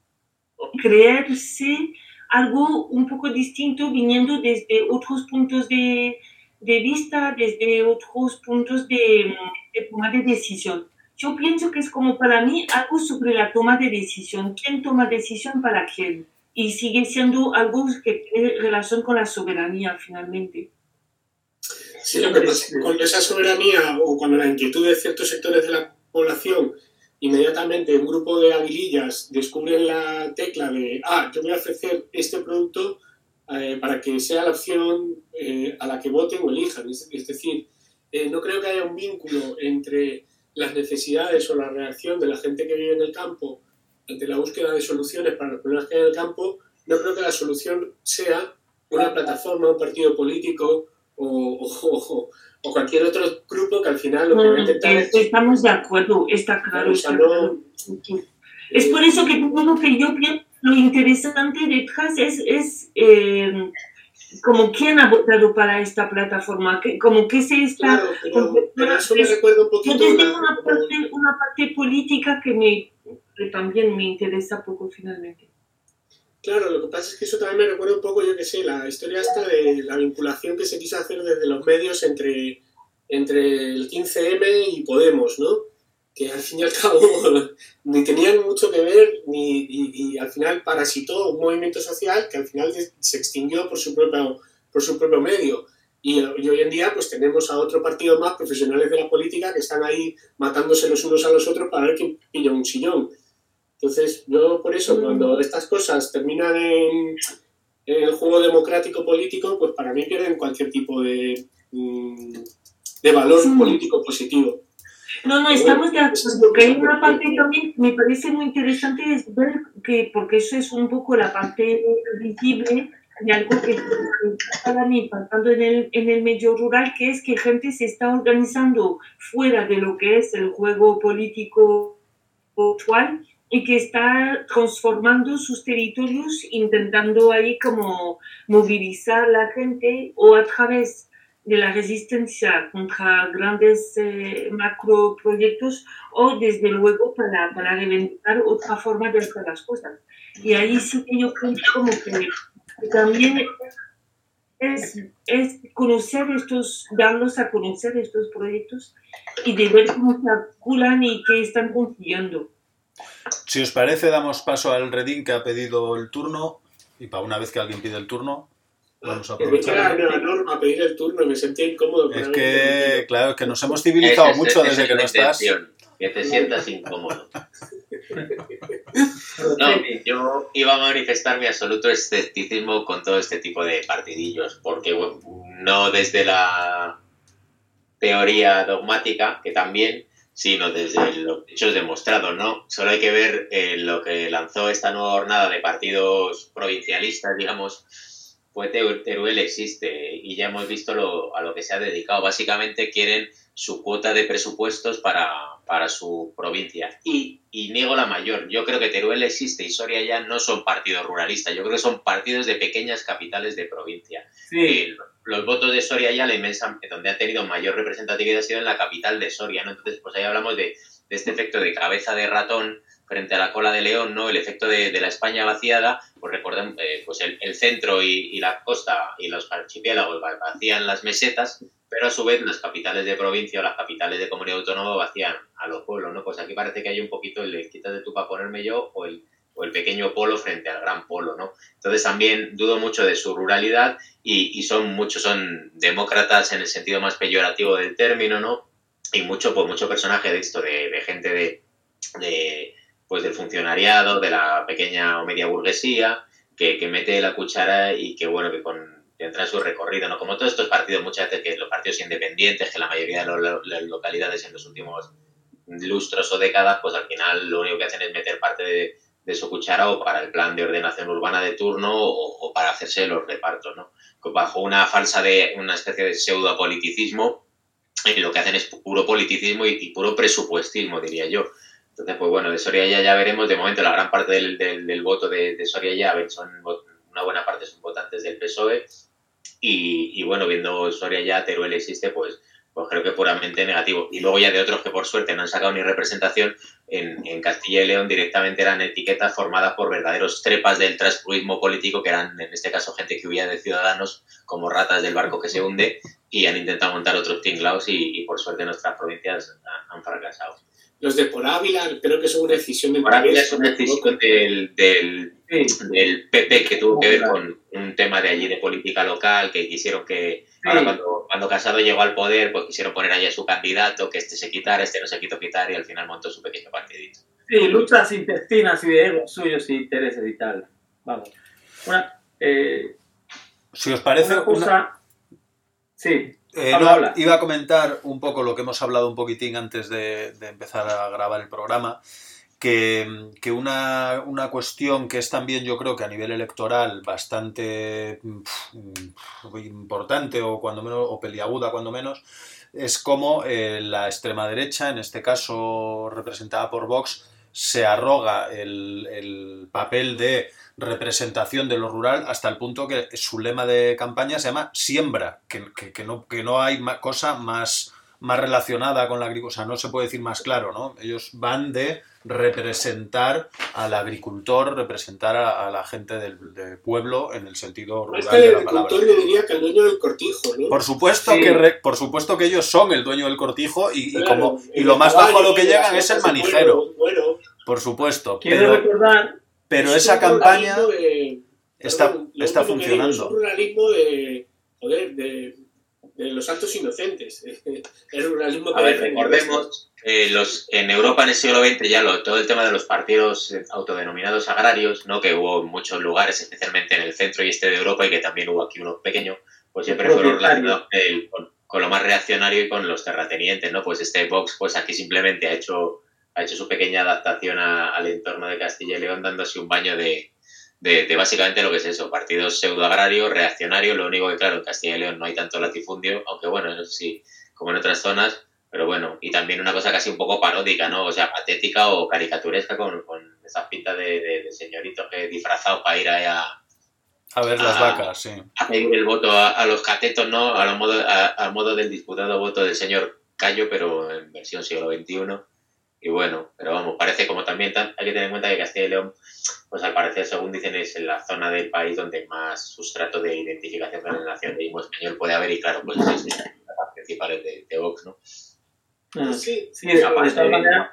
creerse algo un poco distinto viniendo desde otros puntos de, de vista, desde otros puntos de, de toma de decisión. Yo pienso que es como para mí algo sobre la toma de decisión. ¿Quién toma decisión para quién? Y sigue siendo algo que tiene relación con la soberanía, finalmente. Sí, lo que pasa con esa soberanía o cuando la inquietud de ciertos sectores de la población, inmediatamente un grupo de habilillas descubren la tecla de, ah, yo voy a ofrecer este producto eh, para que sea la opción eh, a la que voten o elijan. Es, es decir, eh, no creo que haya un vínculo entre las necesidades o la reacción de la gente que vive en el campo ante la búsqueda de soluciones para los problemas que hay en el campo. No creo que la solución sea una plataforma, un partido político o, o, o, o cualquier otro grupo que al final lo que va a intentar es... Estamos de acuerdo, está claro. Está claro. Es por eso que todo lo que yo pienso, lo interesante detrás es, es eh, como quién ha votado para esta plataforma, que, como que se está... Claro, pero, pero eso me recuerda un poquito... Yo la, una, parte, una parte política que, me, que también me interesa poco finalmente. Claro, lo que pasa es que eso también me recuerda un poco, yo qué sé, la historia esta de la vinculación que se quiso hacer desde los medios entre, entre el quince eme y Podemos, ¿no? Que al fin y al cabo ni tenían mucho que ver ni, y, y al final parasitó un movimiento social que al final se extinguió por su propio, por su propio medio. Y, y hoy en día pues tenemos a otro partido más, profesionales de la política, que están ahí matándose los unos a los otros para ver quién pilla un sillón. Entonces, yo por eso, cuando estas cosas terminan en, en el juego democrático político, pues para mí pierden cualquier tipo de, de valor sí. político positivo. No, no, estamos de acuerdo, que hay una parte también que me parece muy interesante es ver que, porque eso es un poco la parte visible de algo que está impactando en el, en el medio rural, que es que gente se está organizando fuera de lo que es el juego político actual y que está transformando sus territorios, intentando ahí como movilizar a la gente o a través de la resistencia contra grandes eh, macroproyectos o desde luego para, para reivindicar otra forma de hacer las cosas. Y ahí sí que yo creo como que también es, es conocer estos, darlos a conocer estos proyectos y de ver cómo se articulan y qué están consiguiendo. Si os parece, damos paso al Redín, que ha pedido el turno, y para una vez que alguien pide el turno, vamos a aprovechar. Era una norma pedir el turno y me sentía incómodo. Es que, claro, es que nos hemos civilizado es, mucho es, desde es que no estás. Que te sientas incómodo. No, yo iba a manifestar mi absoluto escepticismo con todo este tipo de partidillos, porque bueno, no desde la teoría dogmática, que también, sino desde los hechos demostrados, ¿no? Solo hay que ver eh, lo que lanzó esta nueva jornada de partidos provincialistas, digamos, fue Teruel existe, y ya hemos visto lo, a lo que se ha dedicado. Básicamente quieren su cuota de presupuestos para, para su provincia. Y, y niego la mayor. Yo creo que Teruel existe y Soria ya no son partidos ruralistas. Yo creo que son partidos de pequeñas capitales de provincia. Sí. Eh, los votos de Soria ya, la inmensa, donde ha tenido mayor representatividad ha sido en la capital de Soria, ¿no? Entonces, pues ahí hablamos de, de este efecto de cabeza de ratón frente a la cola de león, ¿no? El efecto de, de la España vaciada, pues recordemos, eh, pues el, el centro y, y la costa y los archipiélagos vacían las mesetas, pero a su vez las capitales de provincia o las capitales de comunidad autónoma vacían a los pueblos, ¿no? Pues aquí parece que hay un poquito el de quítate tú para ponerme yo o el, o el pequeño polo frente al gran polo, ¿no? Entonces también dudo mucho de su ruralidad y, y son muchos, son demócratas en el sentido más peyorativo del término, ¿no? Y mucho, pues mucho personaje de esto, de, de gente de, de pues del funcionariado, de la pequeña o media burguesía, que, que mete la cuchara y que, bueno, que con que entra en su recorrido, ¿no? Como todos estos partidos, muchas veces que los partidos independientes, que la mayoría de lo, las localidades en los últimos lustros o décadas, pues al final lo único que hacen es meter parte de, de su cuchara o para el plan de ordenación urbana de turno o, o para hacerse los repartos, ¿no? Bajo una falsa de, una especie de pseudopoliticismo, y lo que hacen es puro politicismo y, y puro presupuestismo, diría yo. Entonces, pues bueno, de Soria ya ya veremos. De momento, la gran parte del, del, del voto de, de Soria ya son una buena parte son votantes del P S O E. Y, y bueno, viendo Soria ya, Teruel existe, pues, pues creo que puramente negativo. Y luego ya de otros que por suerte no han sacado ni representación, en, en Castilla y León directamente eran etiquetas formadas por verdaderos trepas del transfugismo político, que eran en este caso gente que huía de Ciudadanos como ratas del barco que se hunde, y han intentado montar otros tinglaos y, y por suerte nuestras provincias han, han fracasado. Los de por Ávila creo que son una decisión del Por Ávila es una decisión del, del, del P P que tuvo que ver con un tema de allí de política local, que quisieron que, ahora cuando, cuando Casado llegó al poder, pues quisieron poner allí a su candidato, que este se quitara, este no se quitó quitar, y al final montó su pequeño partidito. Sí, luchas intestinas y de egos suyos y intereses y tal. Vamos. Una, eh, si os parece una cosa... Una... Sí. Eh, habla, no, habla. Iba a comentar un poco lo que hemos hablado un poquitín antes de, de empezar a grabar el programa, que, que una, una cuestión que es también, yo creo que a nivel electoral bastante pff, importante o cuando menos o peliaguda cuando menos, es cómo eh, la extrema derecha, en este caso representada por Vox, se arroga el, el papel de representación de lo rural hasta el punto que su lema de campaña se llama siembra, que, que, que, no, que no hay cosa más, más relacionada con la agricultura, o sea, no se puede decir más claro, ¿no? Ellos van de representar al agricultor, representar a, a la gente del, del pueblo en el sentido rural Hasta de el la palabra. agricultor le diría que el dueño del cortijo, ¿no? Por supuesto, sí. que re, por supuesto que ellos son el dueño del cortijo y, claro, y, como, y lo más bajo a lo que llegan es el manijero. Bueno, bueno. Por supuesto. Quiero pero, recordar... Pero es esa campaña de, está, perdón, está digo, funcionando. es un ruralismo de, joder, de, de los santos inocentes. El ruralismo que A ver, recordemos, eh, los, en Europa en el siglo veinte ya lo, todo el tema de los partidos autodenominados agrarios, ¿no? Que hubo en muchos lugares, especialmente en el centro y este de Europa, y que también hubo aquí uno pequeño, pues siempre fueron relacionados el, con, con lo más reaccionario y con los terratenientes, ¿no? Pues este Vox, pues aquí simplemente ha hecho, ha hecho su pequeña adaptación a, al entorno de Castilla y León, dándose un baño de, de, de básicamente lo que es eso, partidos pseudoagrarios, reaccionarios, lo único que, claro, en Castilla y León no hay tanto latifundio, aunque bueno, no sé si como en otras zonas, pero bueno, y también una cosa casi un poco paródica, ¿no? O sea, patética o caricaturesca con, con esas pintas de, de, de señoritos que disfrazados para ir a, a ver las a, vacas, sí. A pedir el voto a, a los catetos, ¿no? A lo modo, a, al modo del disputado voto del señor Cayo, pero en versión siglo veintiuno. Y bueno, pero vamos, parece como también hay que tener en cuenta que Castilla y León, pues al parecer, según dicen, es en la zona del país donde más sustrato de identificación con la nacionalismo español puede haber, y claro, pues es una de las principales de, de Vox, ¿no? Ah, sí, sí, de todas maneras,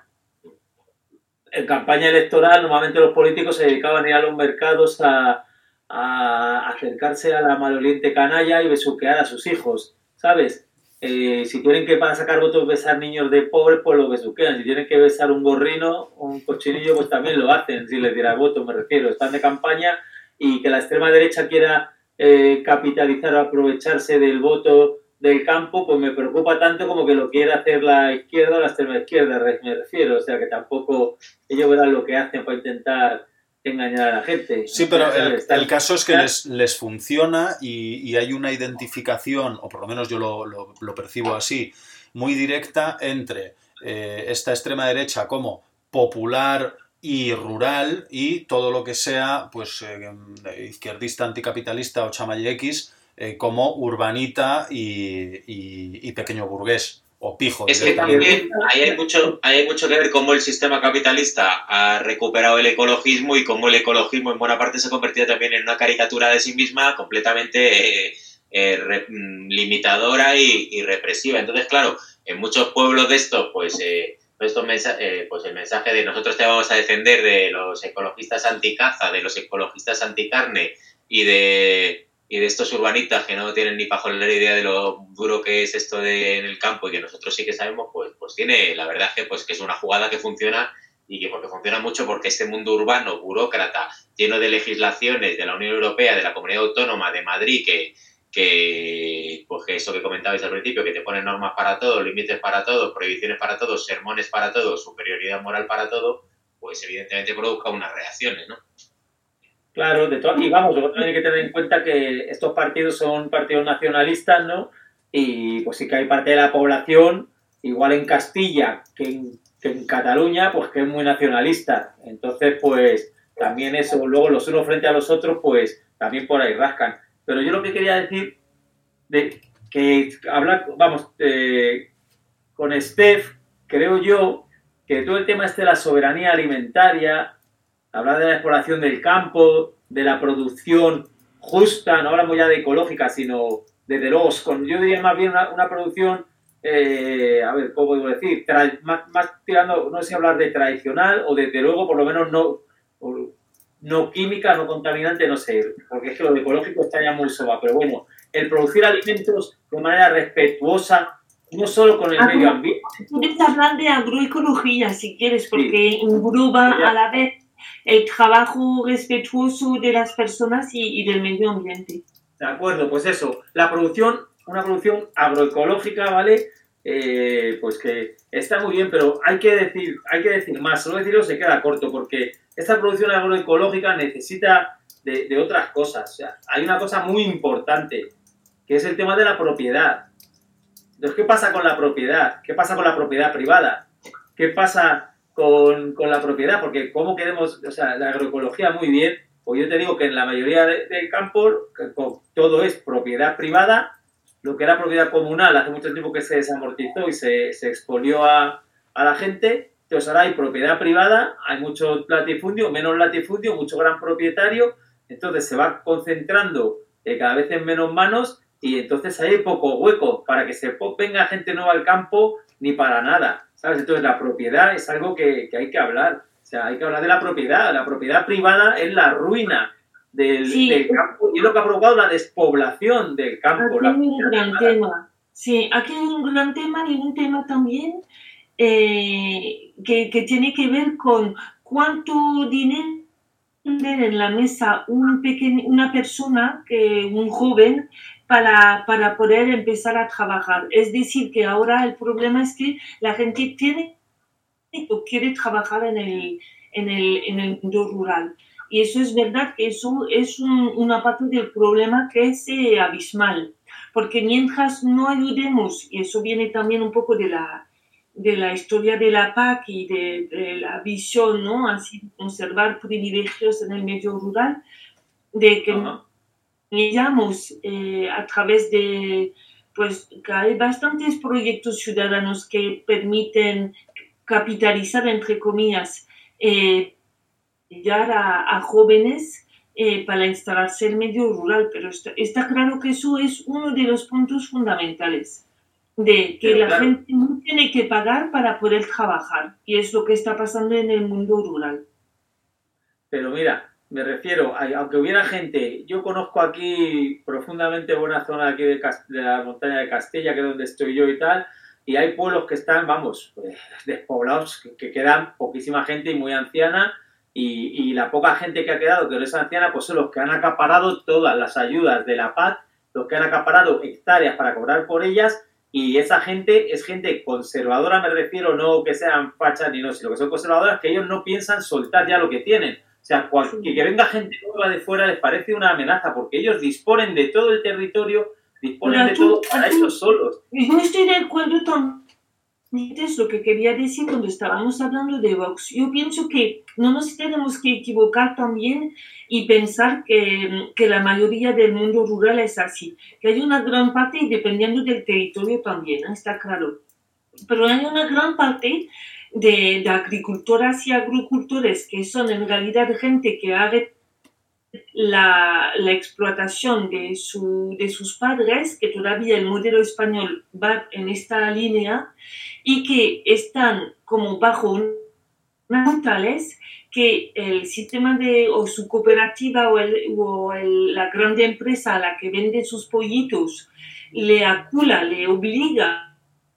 en campaña electoral normalmente los políticos se dedicaban a ir a los mercados a, a acercarse a la maloliente canalla y besuquear a sus hijos, ¿sabes? Eh, si tienen que para sacar votos besar niños de pobres, pues lo besuquean. Si tienen que besar un gorrino o un cochinillo, pues también lo hacen, si les diera voto, me refiero. Están de campaña y que la extrema derecha quiera eh, capitalizar o aprovecharse del voto del campo, pues me preocupa tanto como que lo quiera hacer la izquierda o la extrema izquierda, me refiero. O sea, que tampoco ellos verán lo que hacen para intentar engañar a la gente. Sí, pero el, el caso es que les, les funciona y, y hay una identificación, o por lo menos yo lo, lo, lo percibo así, muy directa entre eh, esta extrema derecha como popular y rural y todo lo que sea pues eh, izquierdista, anticapitalista o chamalle X eh, como urbanita y, y, y pequeño burgués. O pijo. Es que también ahí hay mucho, ahí hay mucho que ver cómo el sistema capitalista ha recuperado el ecologismo y cómo el ecologismo en buena parte se ha convertido también en una caricatura de sí misma completamente eh, eh, re, limitadora y, y represiva. Entonces, claro, en muchos pueblos de estos, pues, eh, estos mensajes, eh, pues el mensaje de nosotros te vamos a defender de los ecologistas anticaza, de los ecologistas anticarne y de... y de estos urbanitas que no tienen ni pajolera idea de lo duro que es esto de, en el campo y que nosotros sí que sabemos, pues, pues tiene, la verdad que, pues, que es una jugada que funciona y que porque funciona mucho porque este mundo urbano, burócrata, lleno de legislaciones de la Unión Europea, de la Comunidad Autónoma, de Madrid, que, que pues que eso que comentabais al principio, que te ponen normas para todo, límites para todo, prohibiciones para todo, sermones para todo, superioridad moral para todo, pues evidentemente provoca unas reacciones, ¿no? Claro, de todo, y vamos, luego también hay que tener en cuenta que estos partidos son partidos nacionalistas, ¿no? Y pues sí que hay parte de la población, igual en Castilla que en, que en Cataluña, pues que es muy nacionalista. Entonces, pues también eso, luego los unos frente a los otros, pues también por ahí rascan. Pero yo lo que quería decir, de que hablar, vamos, eh, con Steph, creo yo, que todo el tema este de la soberanía alimentaria, hablar de la exploración del campo, de la producción justa, no hablamos ya de ecológica, sino desde luego, con, yo diría más bien una, una producción, eh, a ver, ¿cómo puedo decir? Tra, más, más tirando, no sé si hablar de tradicional o desde luego por lo menos no, no química, no contaminante, no sé, porque es que lo de ecológico está ya muy soba, pero bueno, el producir alimentos de manera respetuosa, no solo con el Agro, medio ambiente. Puedes hablar de agroecología si quieres, porque sí, engloba a la vez el trabajo respetuoso de las personas y, y del medio ambiente. De acuerdo, pues eso, la producción, una producción agroecológica, ¿vale? Eh, pues que está muy bien, pero hay que decir, hay que decir más, solo decirlo se queda corto, porque esta producción agroecológica necesita de, de otras cosas. O sea, hay una cosa muy importante, que es el tema de la propiedad. Entonces, ¿qué pasa con la propiedad? ¿Qué pasa con la propiedad privada? ¿Qué pasa con, con la propiedad? Porque cómo queremos, o sea, la agroecología muy bien, pues yo te digo que en la mayoría del de campo todo es propiedad privada, lo que era propiedad comunal hace mucho tiempo que se desamortizó y se, se expolió a, a la gente, entonces ahora hay propiedad privada, hay mucho latifundio, menos latifundio, mucho gran propietario, entonces se va concentrando eh, cada vez en menos manos y entonces hay poco hueco para que se venga gente nueva al campo ni para nada, ¿sabes? Entonces la propiedad es algo que, que hay que hablar, o sea, hay que hablar de la propiedad, la propiedad privada es la ruina del, sí. del campo y es lo que ha provocado la despoblación del campo. Aquí hay un gran privada. tema, sí, aquí hay un gran tema y un tema también eh, que, que tiene que ver con cuánto dinero en la mesa un pequeño, una persona, que, un joven, para, para poder empezar a trabajar. Es decir, que ahora el problema es que la gente tiene o quiere trabajar en el, en el, en el mundo rural. Y eso es verdad que eso es un, una parte del problema que es eh, abismal. Porque mientras no ayudemos, y eso viene también un poco de la, de la historia de la P A C y de, de la visión, ¿no? Así, conservar privilegios en el medio rural, de que veamos eh, a través de, pues, que hay bastantes proyectos ciudadanos que permiten capitalizar, entre comillas, eh, llegar a, a jóvenes eh, para instalarse en el medio rural, pero está, está claro que eso es uno de los puntos fundamentales, de que pero la claro. gente no tiene que pagar para poder trabajar, y es lo que está pasando en el mundo rural. Pero mira, me refiero, a, aunque hubiera gente, yo conozco aquí profundamente buena zona aquí de, de la montaña de Castilla, que es donde estoy yo y tal, y hay pueblos que están, vamos, pues, despoblados, que, que quedan poquísima gente y muy anciana, y, y la poca gente que ha quedado, que no es anciana, pues son los que han acaparado todas las ayudas de la P A C, los que han acaparado hectáreas para cobrar por ellas, y esa gente es gente conservadora, me refiero, no que sean fachas ni no, sino que son conservadoras, que ellos no piensan soltar ya lo que tienen. O sea, que, que venga gente nueva de fuera les parece una amenaza, porque ellos disponen de todo el territorio, disponen Pero de tú, todo para tú, ellos solos. Yo estoy de acuerdo también. Es lo que quería decir cuando estábamos hablando de Vox. Yo pienso que no nos tenemos que equivocar también y pensar que, que la mayoría del mundo rural es así. Que hay una gran parte, y dependiendo del territorio también, ¿eh? Está claro. Pero hay una gran parte de, de agricultoras y agricultores que son en realidad gente que ha la, la explotación de, su, de sus padres, que todavía el modelo español va en esta línea y que están como bajo unas que el sistema de, o su cooperativa o, el, o el, la grande empresa a la que vende sus pollitos le acula, le obliga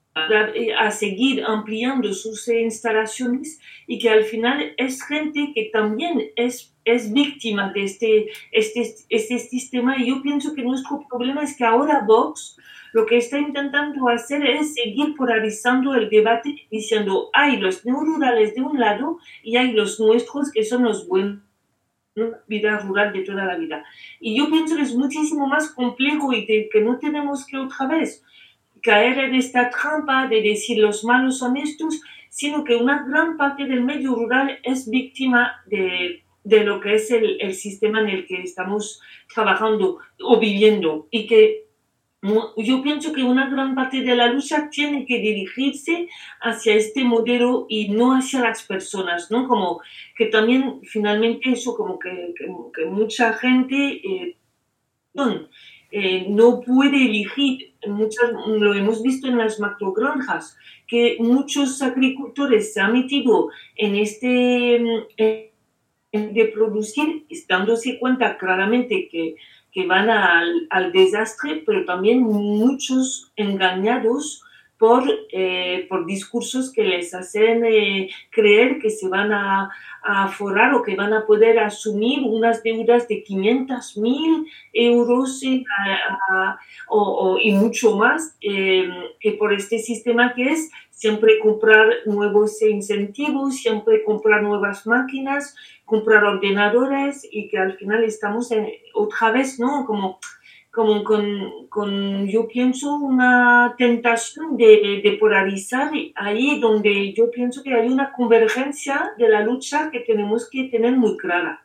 a seguir ampliando sus instalaciones y que al final es gente que también es, es víctima de este, este, este sistema. Y yo pienso que nuestro problema es que ahora Vox lo que está intentando hacer es seguir polarizando el debate diciendo hay los neorurales de un lado y hay los nuestros que son los buenos, vida rural de toda la vida. Y yo pienso que es muchísimo más complejo y de, que no tenemos que otra vez caer en esta trampa de decir los malos son estos, sino que una gran parte del medio rural es víctima de, de lo que es el, el sistema en el que estamos trabajando o viviendo, y que yo pienso que una gran parte de la lucha tiene que dirigirse hacia este modelo y no hacia las personas, ¿no? Como que también finalmente eso como que, que, que mucha gente eh, son, Eh, no puede elegir, muchas, lo hemos visto en las macrogranjas, que muchos agricultores se han metido en este eh, de producir, dándose cuenta claramente que, que van al, al desastre, pero también muchos engañados por, eh, por discursos que les hacen eh, creer que se van a, a forrar o que van a poder asumir unas deudas de quinientos mil euros eh, a, a, o, o, y mucho más, eh, que por este sistema que es siempre comprar nuevos incentivos, siempre comprar nuevas máquinas, comprar ordenadores, y que al final estamos en, otra vez, ¿no? Como... como con, con, yo pienso, una tentación de, de polarizar ahí donde yo pienso que hay una convergencia de la lucha que tenemos que tener muy clara.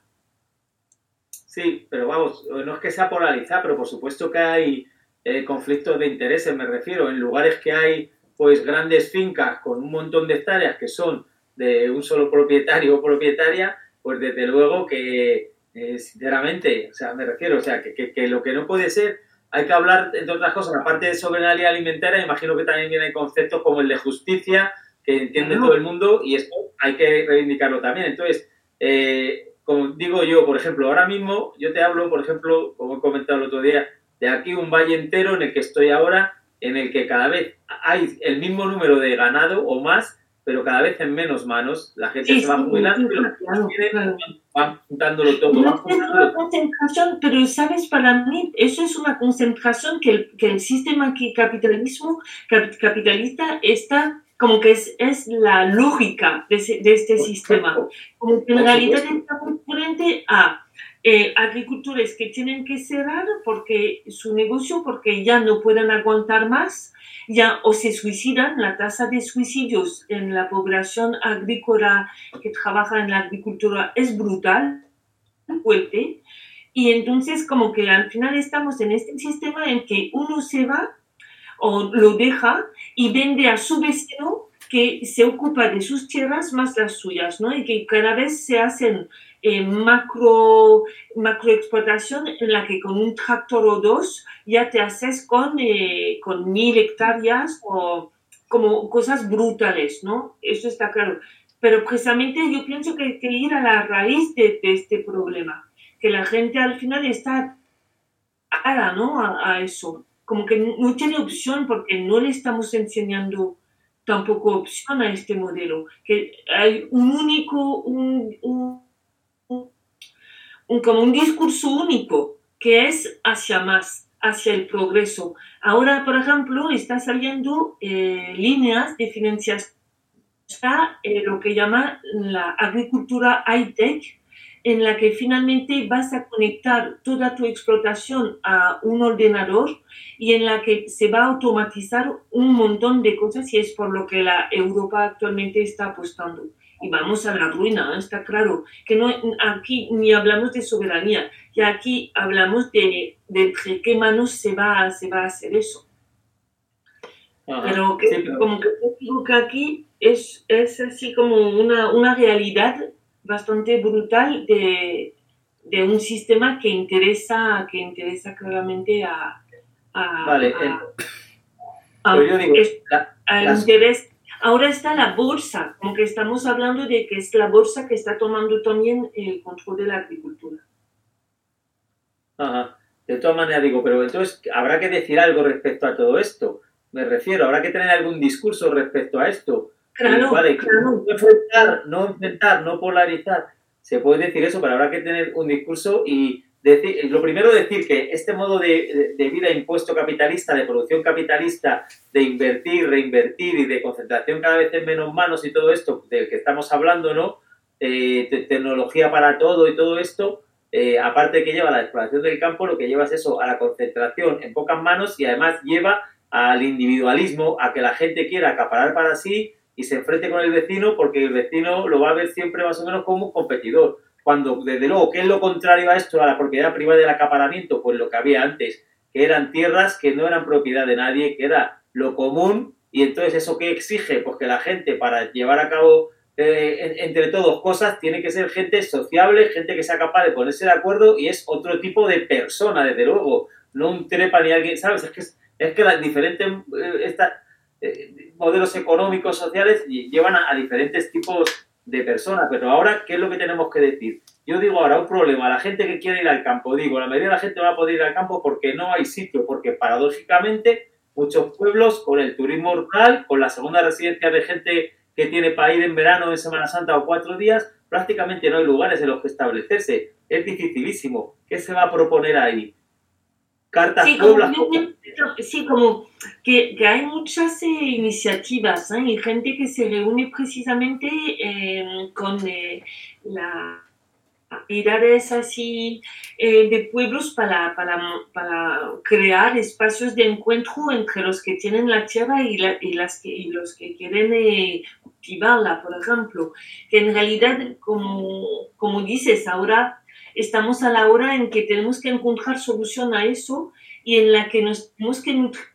Sí, pero vamos, no es que sea polarizar, pero por supuesto que hay eh, conflictos de intereses, me refiero, en lugares que hay pues grandes fincas con un montón de hectáreas que son de un solo propietario o propietaria, pues desde luego que Eh, sinceramente, o sea, me refiero, o sea, que, que, que lo que no puede ser, hay que hablar, entre otras cosas, aparte de soberanía alimentaria, imagino que también vienen conceptos como el de justicia, que entiende todo el mundo, y esto hay que reivindicarlo también. Entonces, eh, como digo yo, por ejemplo, ahora mismo, yo te hablo, por ejemplo, como he comentado el otro día, de aquí un valle entero en el que estoy ahora, en el que cada vez hay el mismo número de ganado o más pero cada vez en menos manos. La gente Sí, se va sí, jubilando sí, y los claro, vienen, claro. van juntándolo todo. No Van es juntándolo una todo. concentración, pero sabes, para mí eso es una concentración que el, que el sistema que capitalismo, cap- capitalista está como que es, es la lógica de, ese- de este Por sistema. supuesto, Como que en por realidad supuesto. estamos frente a eh, agricultores que tienen que cerrar porque su negocio, porque ya no pueden aguantar más, ya o se suicidan. La tasa de suicidios en la población agrícola que trabaja en la agricultura es brutal, fuerte, y entonces como que al final estamos en este sistema en que uno se va o lo deja y vende a su vecino que se ocupa de sus tierras más las suyas, ¿no? Y que cada vez se hacen eh, macro, macroexplotación en la que con un tractor o dos ya te haces con, eh, con mil hectáreas o como cosas brutales, ¿no? Eso está claro. Pero precisamente yo pienso que hay que ir a la raíz de, de este problema, que la gente al final está atada, ¿no? a, a eso. Como que no tiene opción porque no le estamos enseñando tampoco opción a este modelo. Que hay un único, un, un, un, como un discurso único que es hacia más, hacia el progreso. Ahora, por ejemplo, está saliendo eh, líneas de financiación, está eh, lo que llama la agricultura high-tech, en la que finalmente vas a conectar toda tu explotación a un ordenador y en la que se va a automatizar un montón de cosas y es por lo que la Europa actualmente está apostando. Y vamos a la ruina, ¿eh? Está claro. Que no, aquí ni hablamos de soberanía, ya aquí hablamos de, de entre qué manos se va, se va a hacer eso. Ajá. Pero que, Sí, pero como que te digo que aquí es, es así como una, una realidad bastante brutal de, de un sistema que interesa, que interesa claramente a, a, vale, a, el- a- pero yo digo, es- la- al las- interés. Ahora está la bolsa, como que estamos hablando de que es la bolsa que está tomando también el control de la agricultura. ajá. De todas maneras digo, pero entonces habrá que decir algo respecto a todo esto. Me refiero, habrá que tener algún discurso respecto a esto. Claro, Y, vale, claro. no enfrentar, no enfrentar, no polarizar. Se puede decir eso, pero habrá que tener un discurso y decir, lo primero decir que este modo de, de, de vida impuesto capitalista, de producción capitalista, de invertir, reinvertir y de concentración cada vez en menos manos y todo esto del que estamos hablando, ¿no? Eh, te, tecnología para todo y todo esto, eh, aparte que lleva a la explotación del campo, lo que lleva es eso, a la concentración en pocas manos y además lleva al individualismo, a que la gente quiera acaparar para sí y se enfrente con el vecino porque el vecino lo va a ver siempre más o menos como un competidor. Cuando, desde luego, ¿qué es lo contrario a esto, a la propiedad privada del acaparamiento? Pues lo que había antes, que eran tierras que no eran propiedad de nadie, que era lo común, y entonces ¿eso qué exige? Pues que la gente, para llevar a cabo eh, entre todos cosas, tiene que ser gente sociable, gente que sea capaz de ponerse de acuerdo y es otro tipo de persona, desde luego, no un trepa ni alguien, ¿sabes? Es que, es que las diferentes... Eh, esta, eh, modelos económicos, sociales, llevan a, a diferentes tipos de personas. Pero ahora, ¿qué es lo que tenemos que decir? Yo digo ahora, un problema, la gente que quiere ir al campo, digo, la mayoría de la gente va a poder ir al campo porque no hay sitio, porque paradójicamente muchos pueblos con el turismo rural, con la segunda residencia de gente que tiene para ir en verano, en Semana Santa o cuatro días, prácticamente no hay lugares en los que establecerse. Es dificilísimo. ¿Qué se va a proponer ahí? Cartas Sí, como, pueblas. sí, como que, que hay muchas eh, iniciativas ¿eh? y gente que se reúne precisamente eh, con eh, las actividades así eh, de pueblos para, para, para crear espacios de encuentro entre los que tienen la tierra y, la, y, las que, y los que quieren eh, cultivarla, por ejemplo. Que en realidad, como, como dices, ahora estamos a la hora en que tenemos que encontrar solución a eso y en la que nos tenemos que nutrir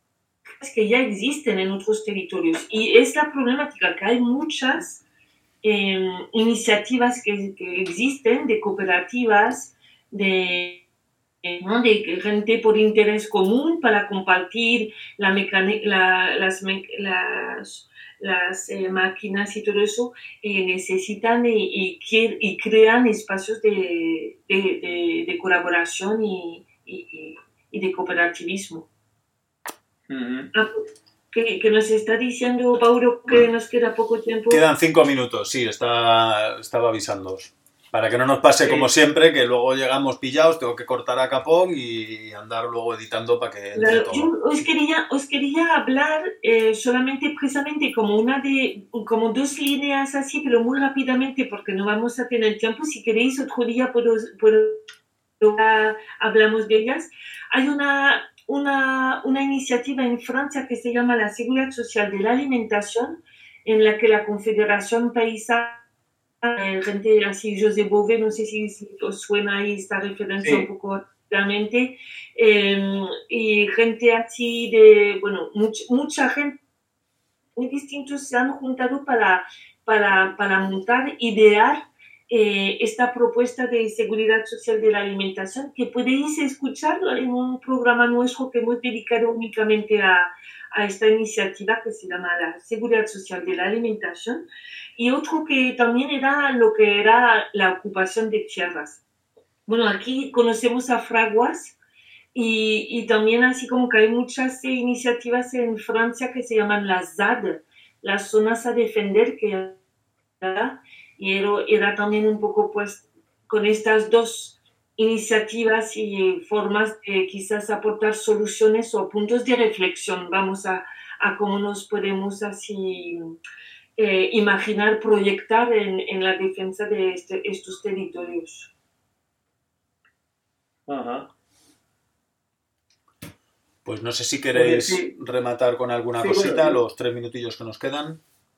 que ya existen en otros territorios. Y es la problemática, que hay muchas eh, iniciativas que, que existen de cooperativas, de, ¿no? de gente por interés común para compartir la la, las, las las eh, máquinas y todo eso, eh, necesitan y, y, y crean espacios de, de, de, de colaboración y, y, y, de cooperativismo. Uh-huh. Ah, que, que nos está diciendo Paulo que nos queda poco tiempo. Quedan cinco minutos, sí, está, estaba avisándoos. Para que no nos pase como siempre, que luego llegamos pillados, tengo que cortar a capón y andar luego editando para que entre Claro, todo. yo os quería, os quería hablar eh, solamente precisamente como una de, como dos líneas así, pero muy rápidamente porque no vamos a tener tiempo. Si queréis otro día puedo, puedo hablamos de ellas. Hay una, una, una iniciativa en Francia que se llama la Seguridad Social de la Alimentación, en la que la Confederación Paisana, eh, gente así, José Bové, no sé si, si os suena ahí esta referencia Sí. un poco realmente, eh, y gente así de, bueno, much, mucha gente muy distintos se han juntado para, para, para montar, idear eh, esta propuesta de seguridad social de la alimentación, que podéis escuchar en un programa nuestro que hemos dedicado únicamente a, a esta iniciativa que se llama la seguridad social de la alimentación, y otro que también era lo que era la ocupación de tierras. Bueno, aquí conocemos a Fraguas, y, y también así como que hay muchas eh, iniciativas en Francia que se llaman las Z A D, las zonas a defender, que era, y era, era también un poco pues con estas dos iniciativas y formas de quizás aportar soluciones o puntos de reflexión, vamos a, a cómo nos podemos así eh, imaginar, proyectar en, en la defensa de este, estos territorios. Ajá. Pues no sé si queréis Sí. rematar con alguna Sí, cosita, bueno, sí. los tres minutillos que nos quedan.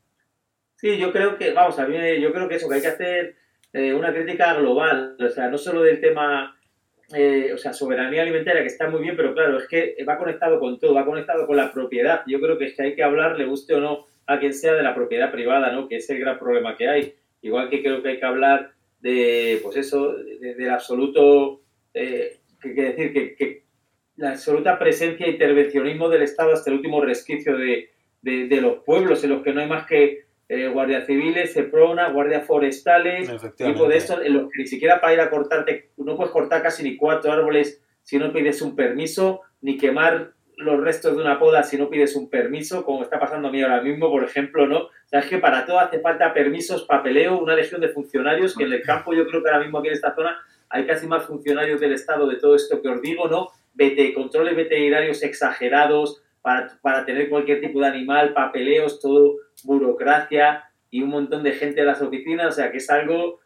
Sí, yo creo que, vamos, a mí yo creo que eso, que hay que hacer eh, una crítica global, o sea, no solo del tema, eh, o sea, soberanía alimentaria, que está muy bien, pero claro, es que va conectado con todo, va conectado con la propiedad. Yo creo que es que hay que hablar, le guste o no a quien sea, de la propiedad privada, ¿no? Que es el gran problema que hay. Igual que creo que hay que hablar de, pues eso, de, del absoluto, eh, que, que decir, que, que la absoluta presencia e intervencionismo del Estado hasta el último resquicio de, de, de los pueblos, en los que no hay más que eh, guardias civiles, CEPRONA, guardias forestales, tipo de estos, en los que ni siquiera para ir a cortarte, no puedes cortar casi ni cuatro árboles si no pides un permiso, ni quemar los restos de una poda si no pides un permiso, como está pasando a mí ahora mismo, por ejemplo, ¿no? O sea, es que para todo hace falta permisos, papeleo, una legión de funcionarios, que en el campo yo creo que ahora mismo aquí en esta zona hay casi más funcionarios del Estado de todo esto que os digo, ¿no? Vete, controles veterinarios exagerados para, para tener cualquier tipo de animal, papeleos, todo, burocracia y un montón de gente en las oficinas, o sea, que es algo,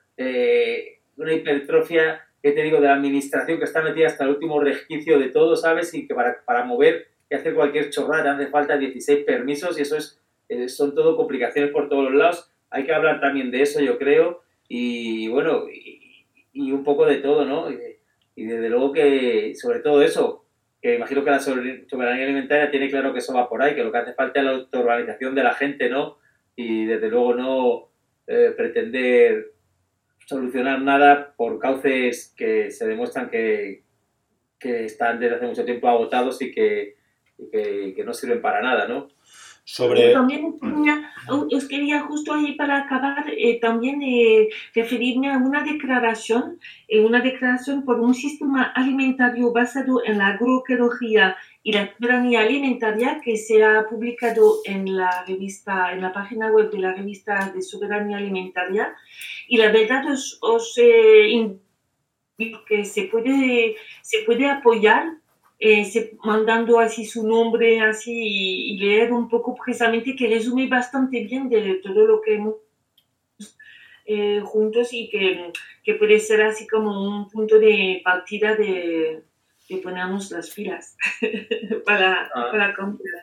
eh, una hipertrofia, que te digo, de la administración que está metida hasta el último resquicio de todo, ¿sabes? Y que para, para mover y hacer cualquier chorrada hace falta dieciséis permisos y eso es, eh, son todo complicaciones por todos los lados. Hay que hablar también de eso, yo creo, y bueno, y, y un poco de todo, ¿no? Y, y desde luego que, sobre todo eso, que imagino que la soberanía alimentaria tiene claro que eso va por ahí, que lo que hace falta es la autoorganización de la gente, ¿no? Y desde luego no eh, pretender solucionar nada por cauces que se demuestran que, que están desde hace mucho tiempo agotados y que, y que, que no sirven para nada, ¿no? Sobre... También os quería justo ahí para acabar eh, también eh, referirme a una declaración, eh, una declaración por un sistema alimentario basado en la agroecología y la soberanía alimentaria que se ha publicado en la revista, en la página web de la revista de soberanía alimentaria, y la verdad os, os eh, invito que se puede, se puede apoyar Eh, se, mandando así su nombre así y, y leer un poco precisamente, que resume bastante bien de todo lo que hemos eh, juntos y que, que puede ser así como un punto de partida de, de ponernos las pilas para, ah. para comprar.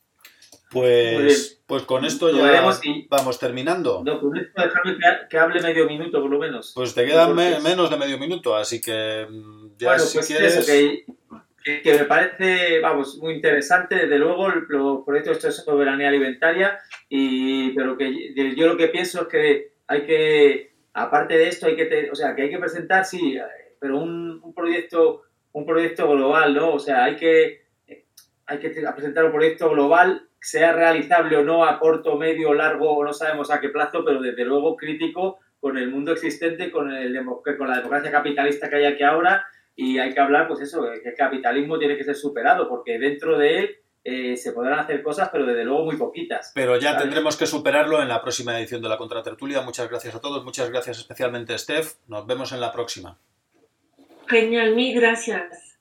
Pues, pues con esto ya y, vamos terminando. No, con esto déjame que, que hable medio minuto por lo menos. Pues te quedan me, menos de medio minuto, así que ya bueno, si pues quieres... Eso, que... que me parece, vamos, muy interesante, desde luego, el, el proyecto de soberanía alimentaria, y, pero que yo lo que pienso es que hay que, aparte de esto, hay que, te, o sea, que hay que presentar, sí, pero un, un proyecto un proyecto global, ¿no? O sea, hay que, hay que presentar un proyecto global, sea realizable o no a corto, medio, largo, o no sabemos a qué plazo, pero desde luego crítico con el mundo existente, con, el, con la democracia capitalista que hay aquí ahora. Y hay que hablar, pues eso, que el capitalismo tiene que ser superado, porque dentro de él eh, se podrán hacer cosas, pero desde luego muy poquitas. Pero ya ¿sabes? tendremos que superarlo en la próxima edición de la Contratertulia. Muchas gracias a todos, muchas gracias especialmente a Steph. Nos vemos en la próxima. Genial, mil gracias.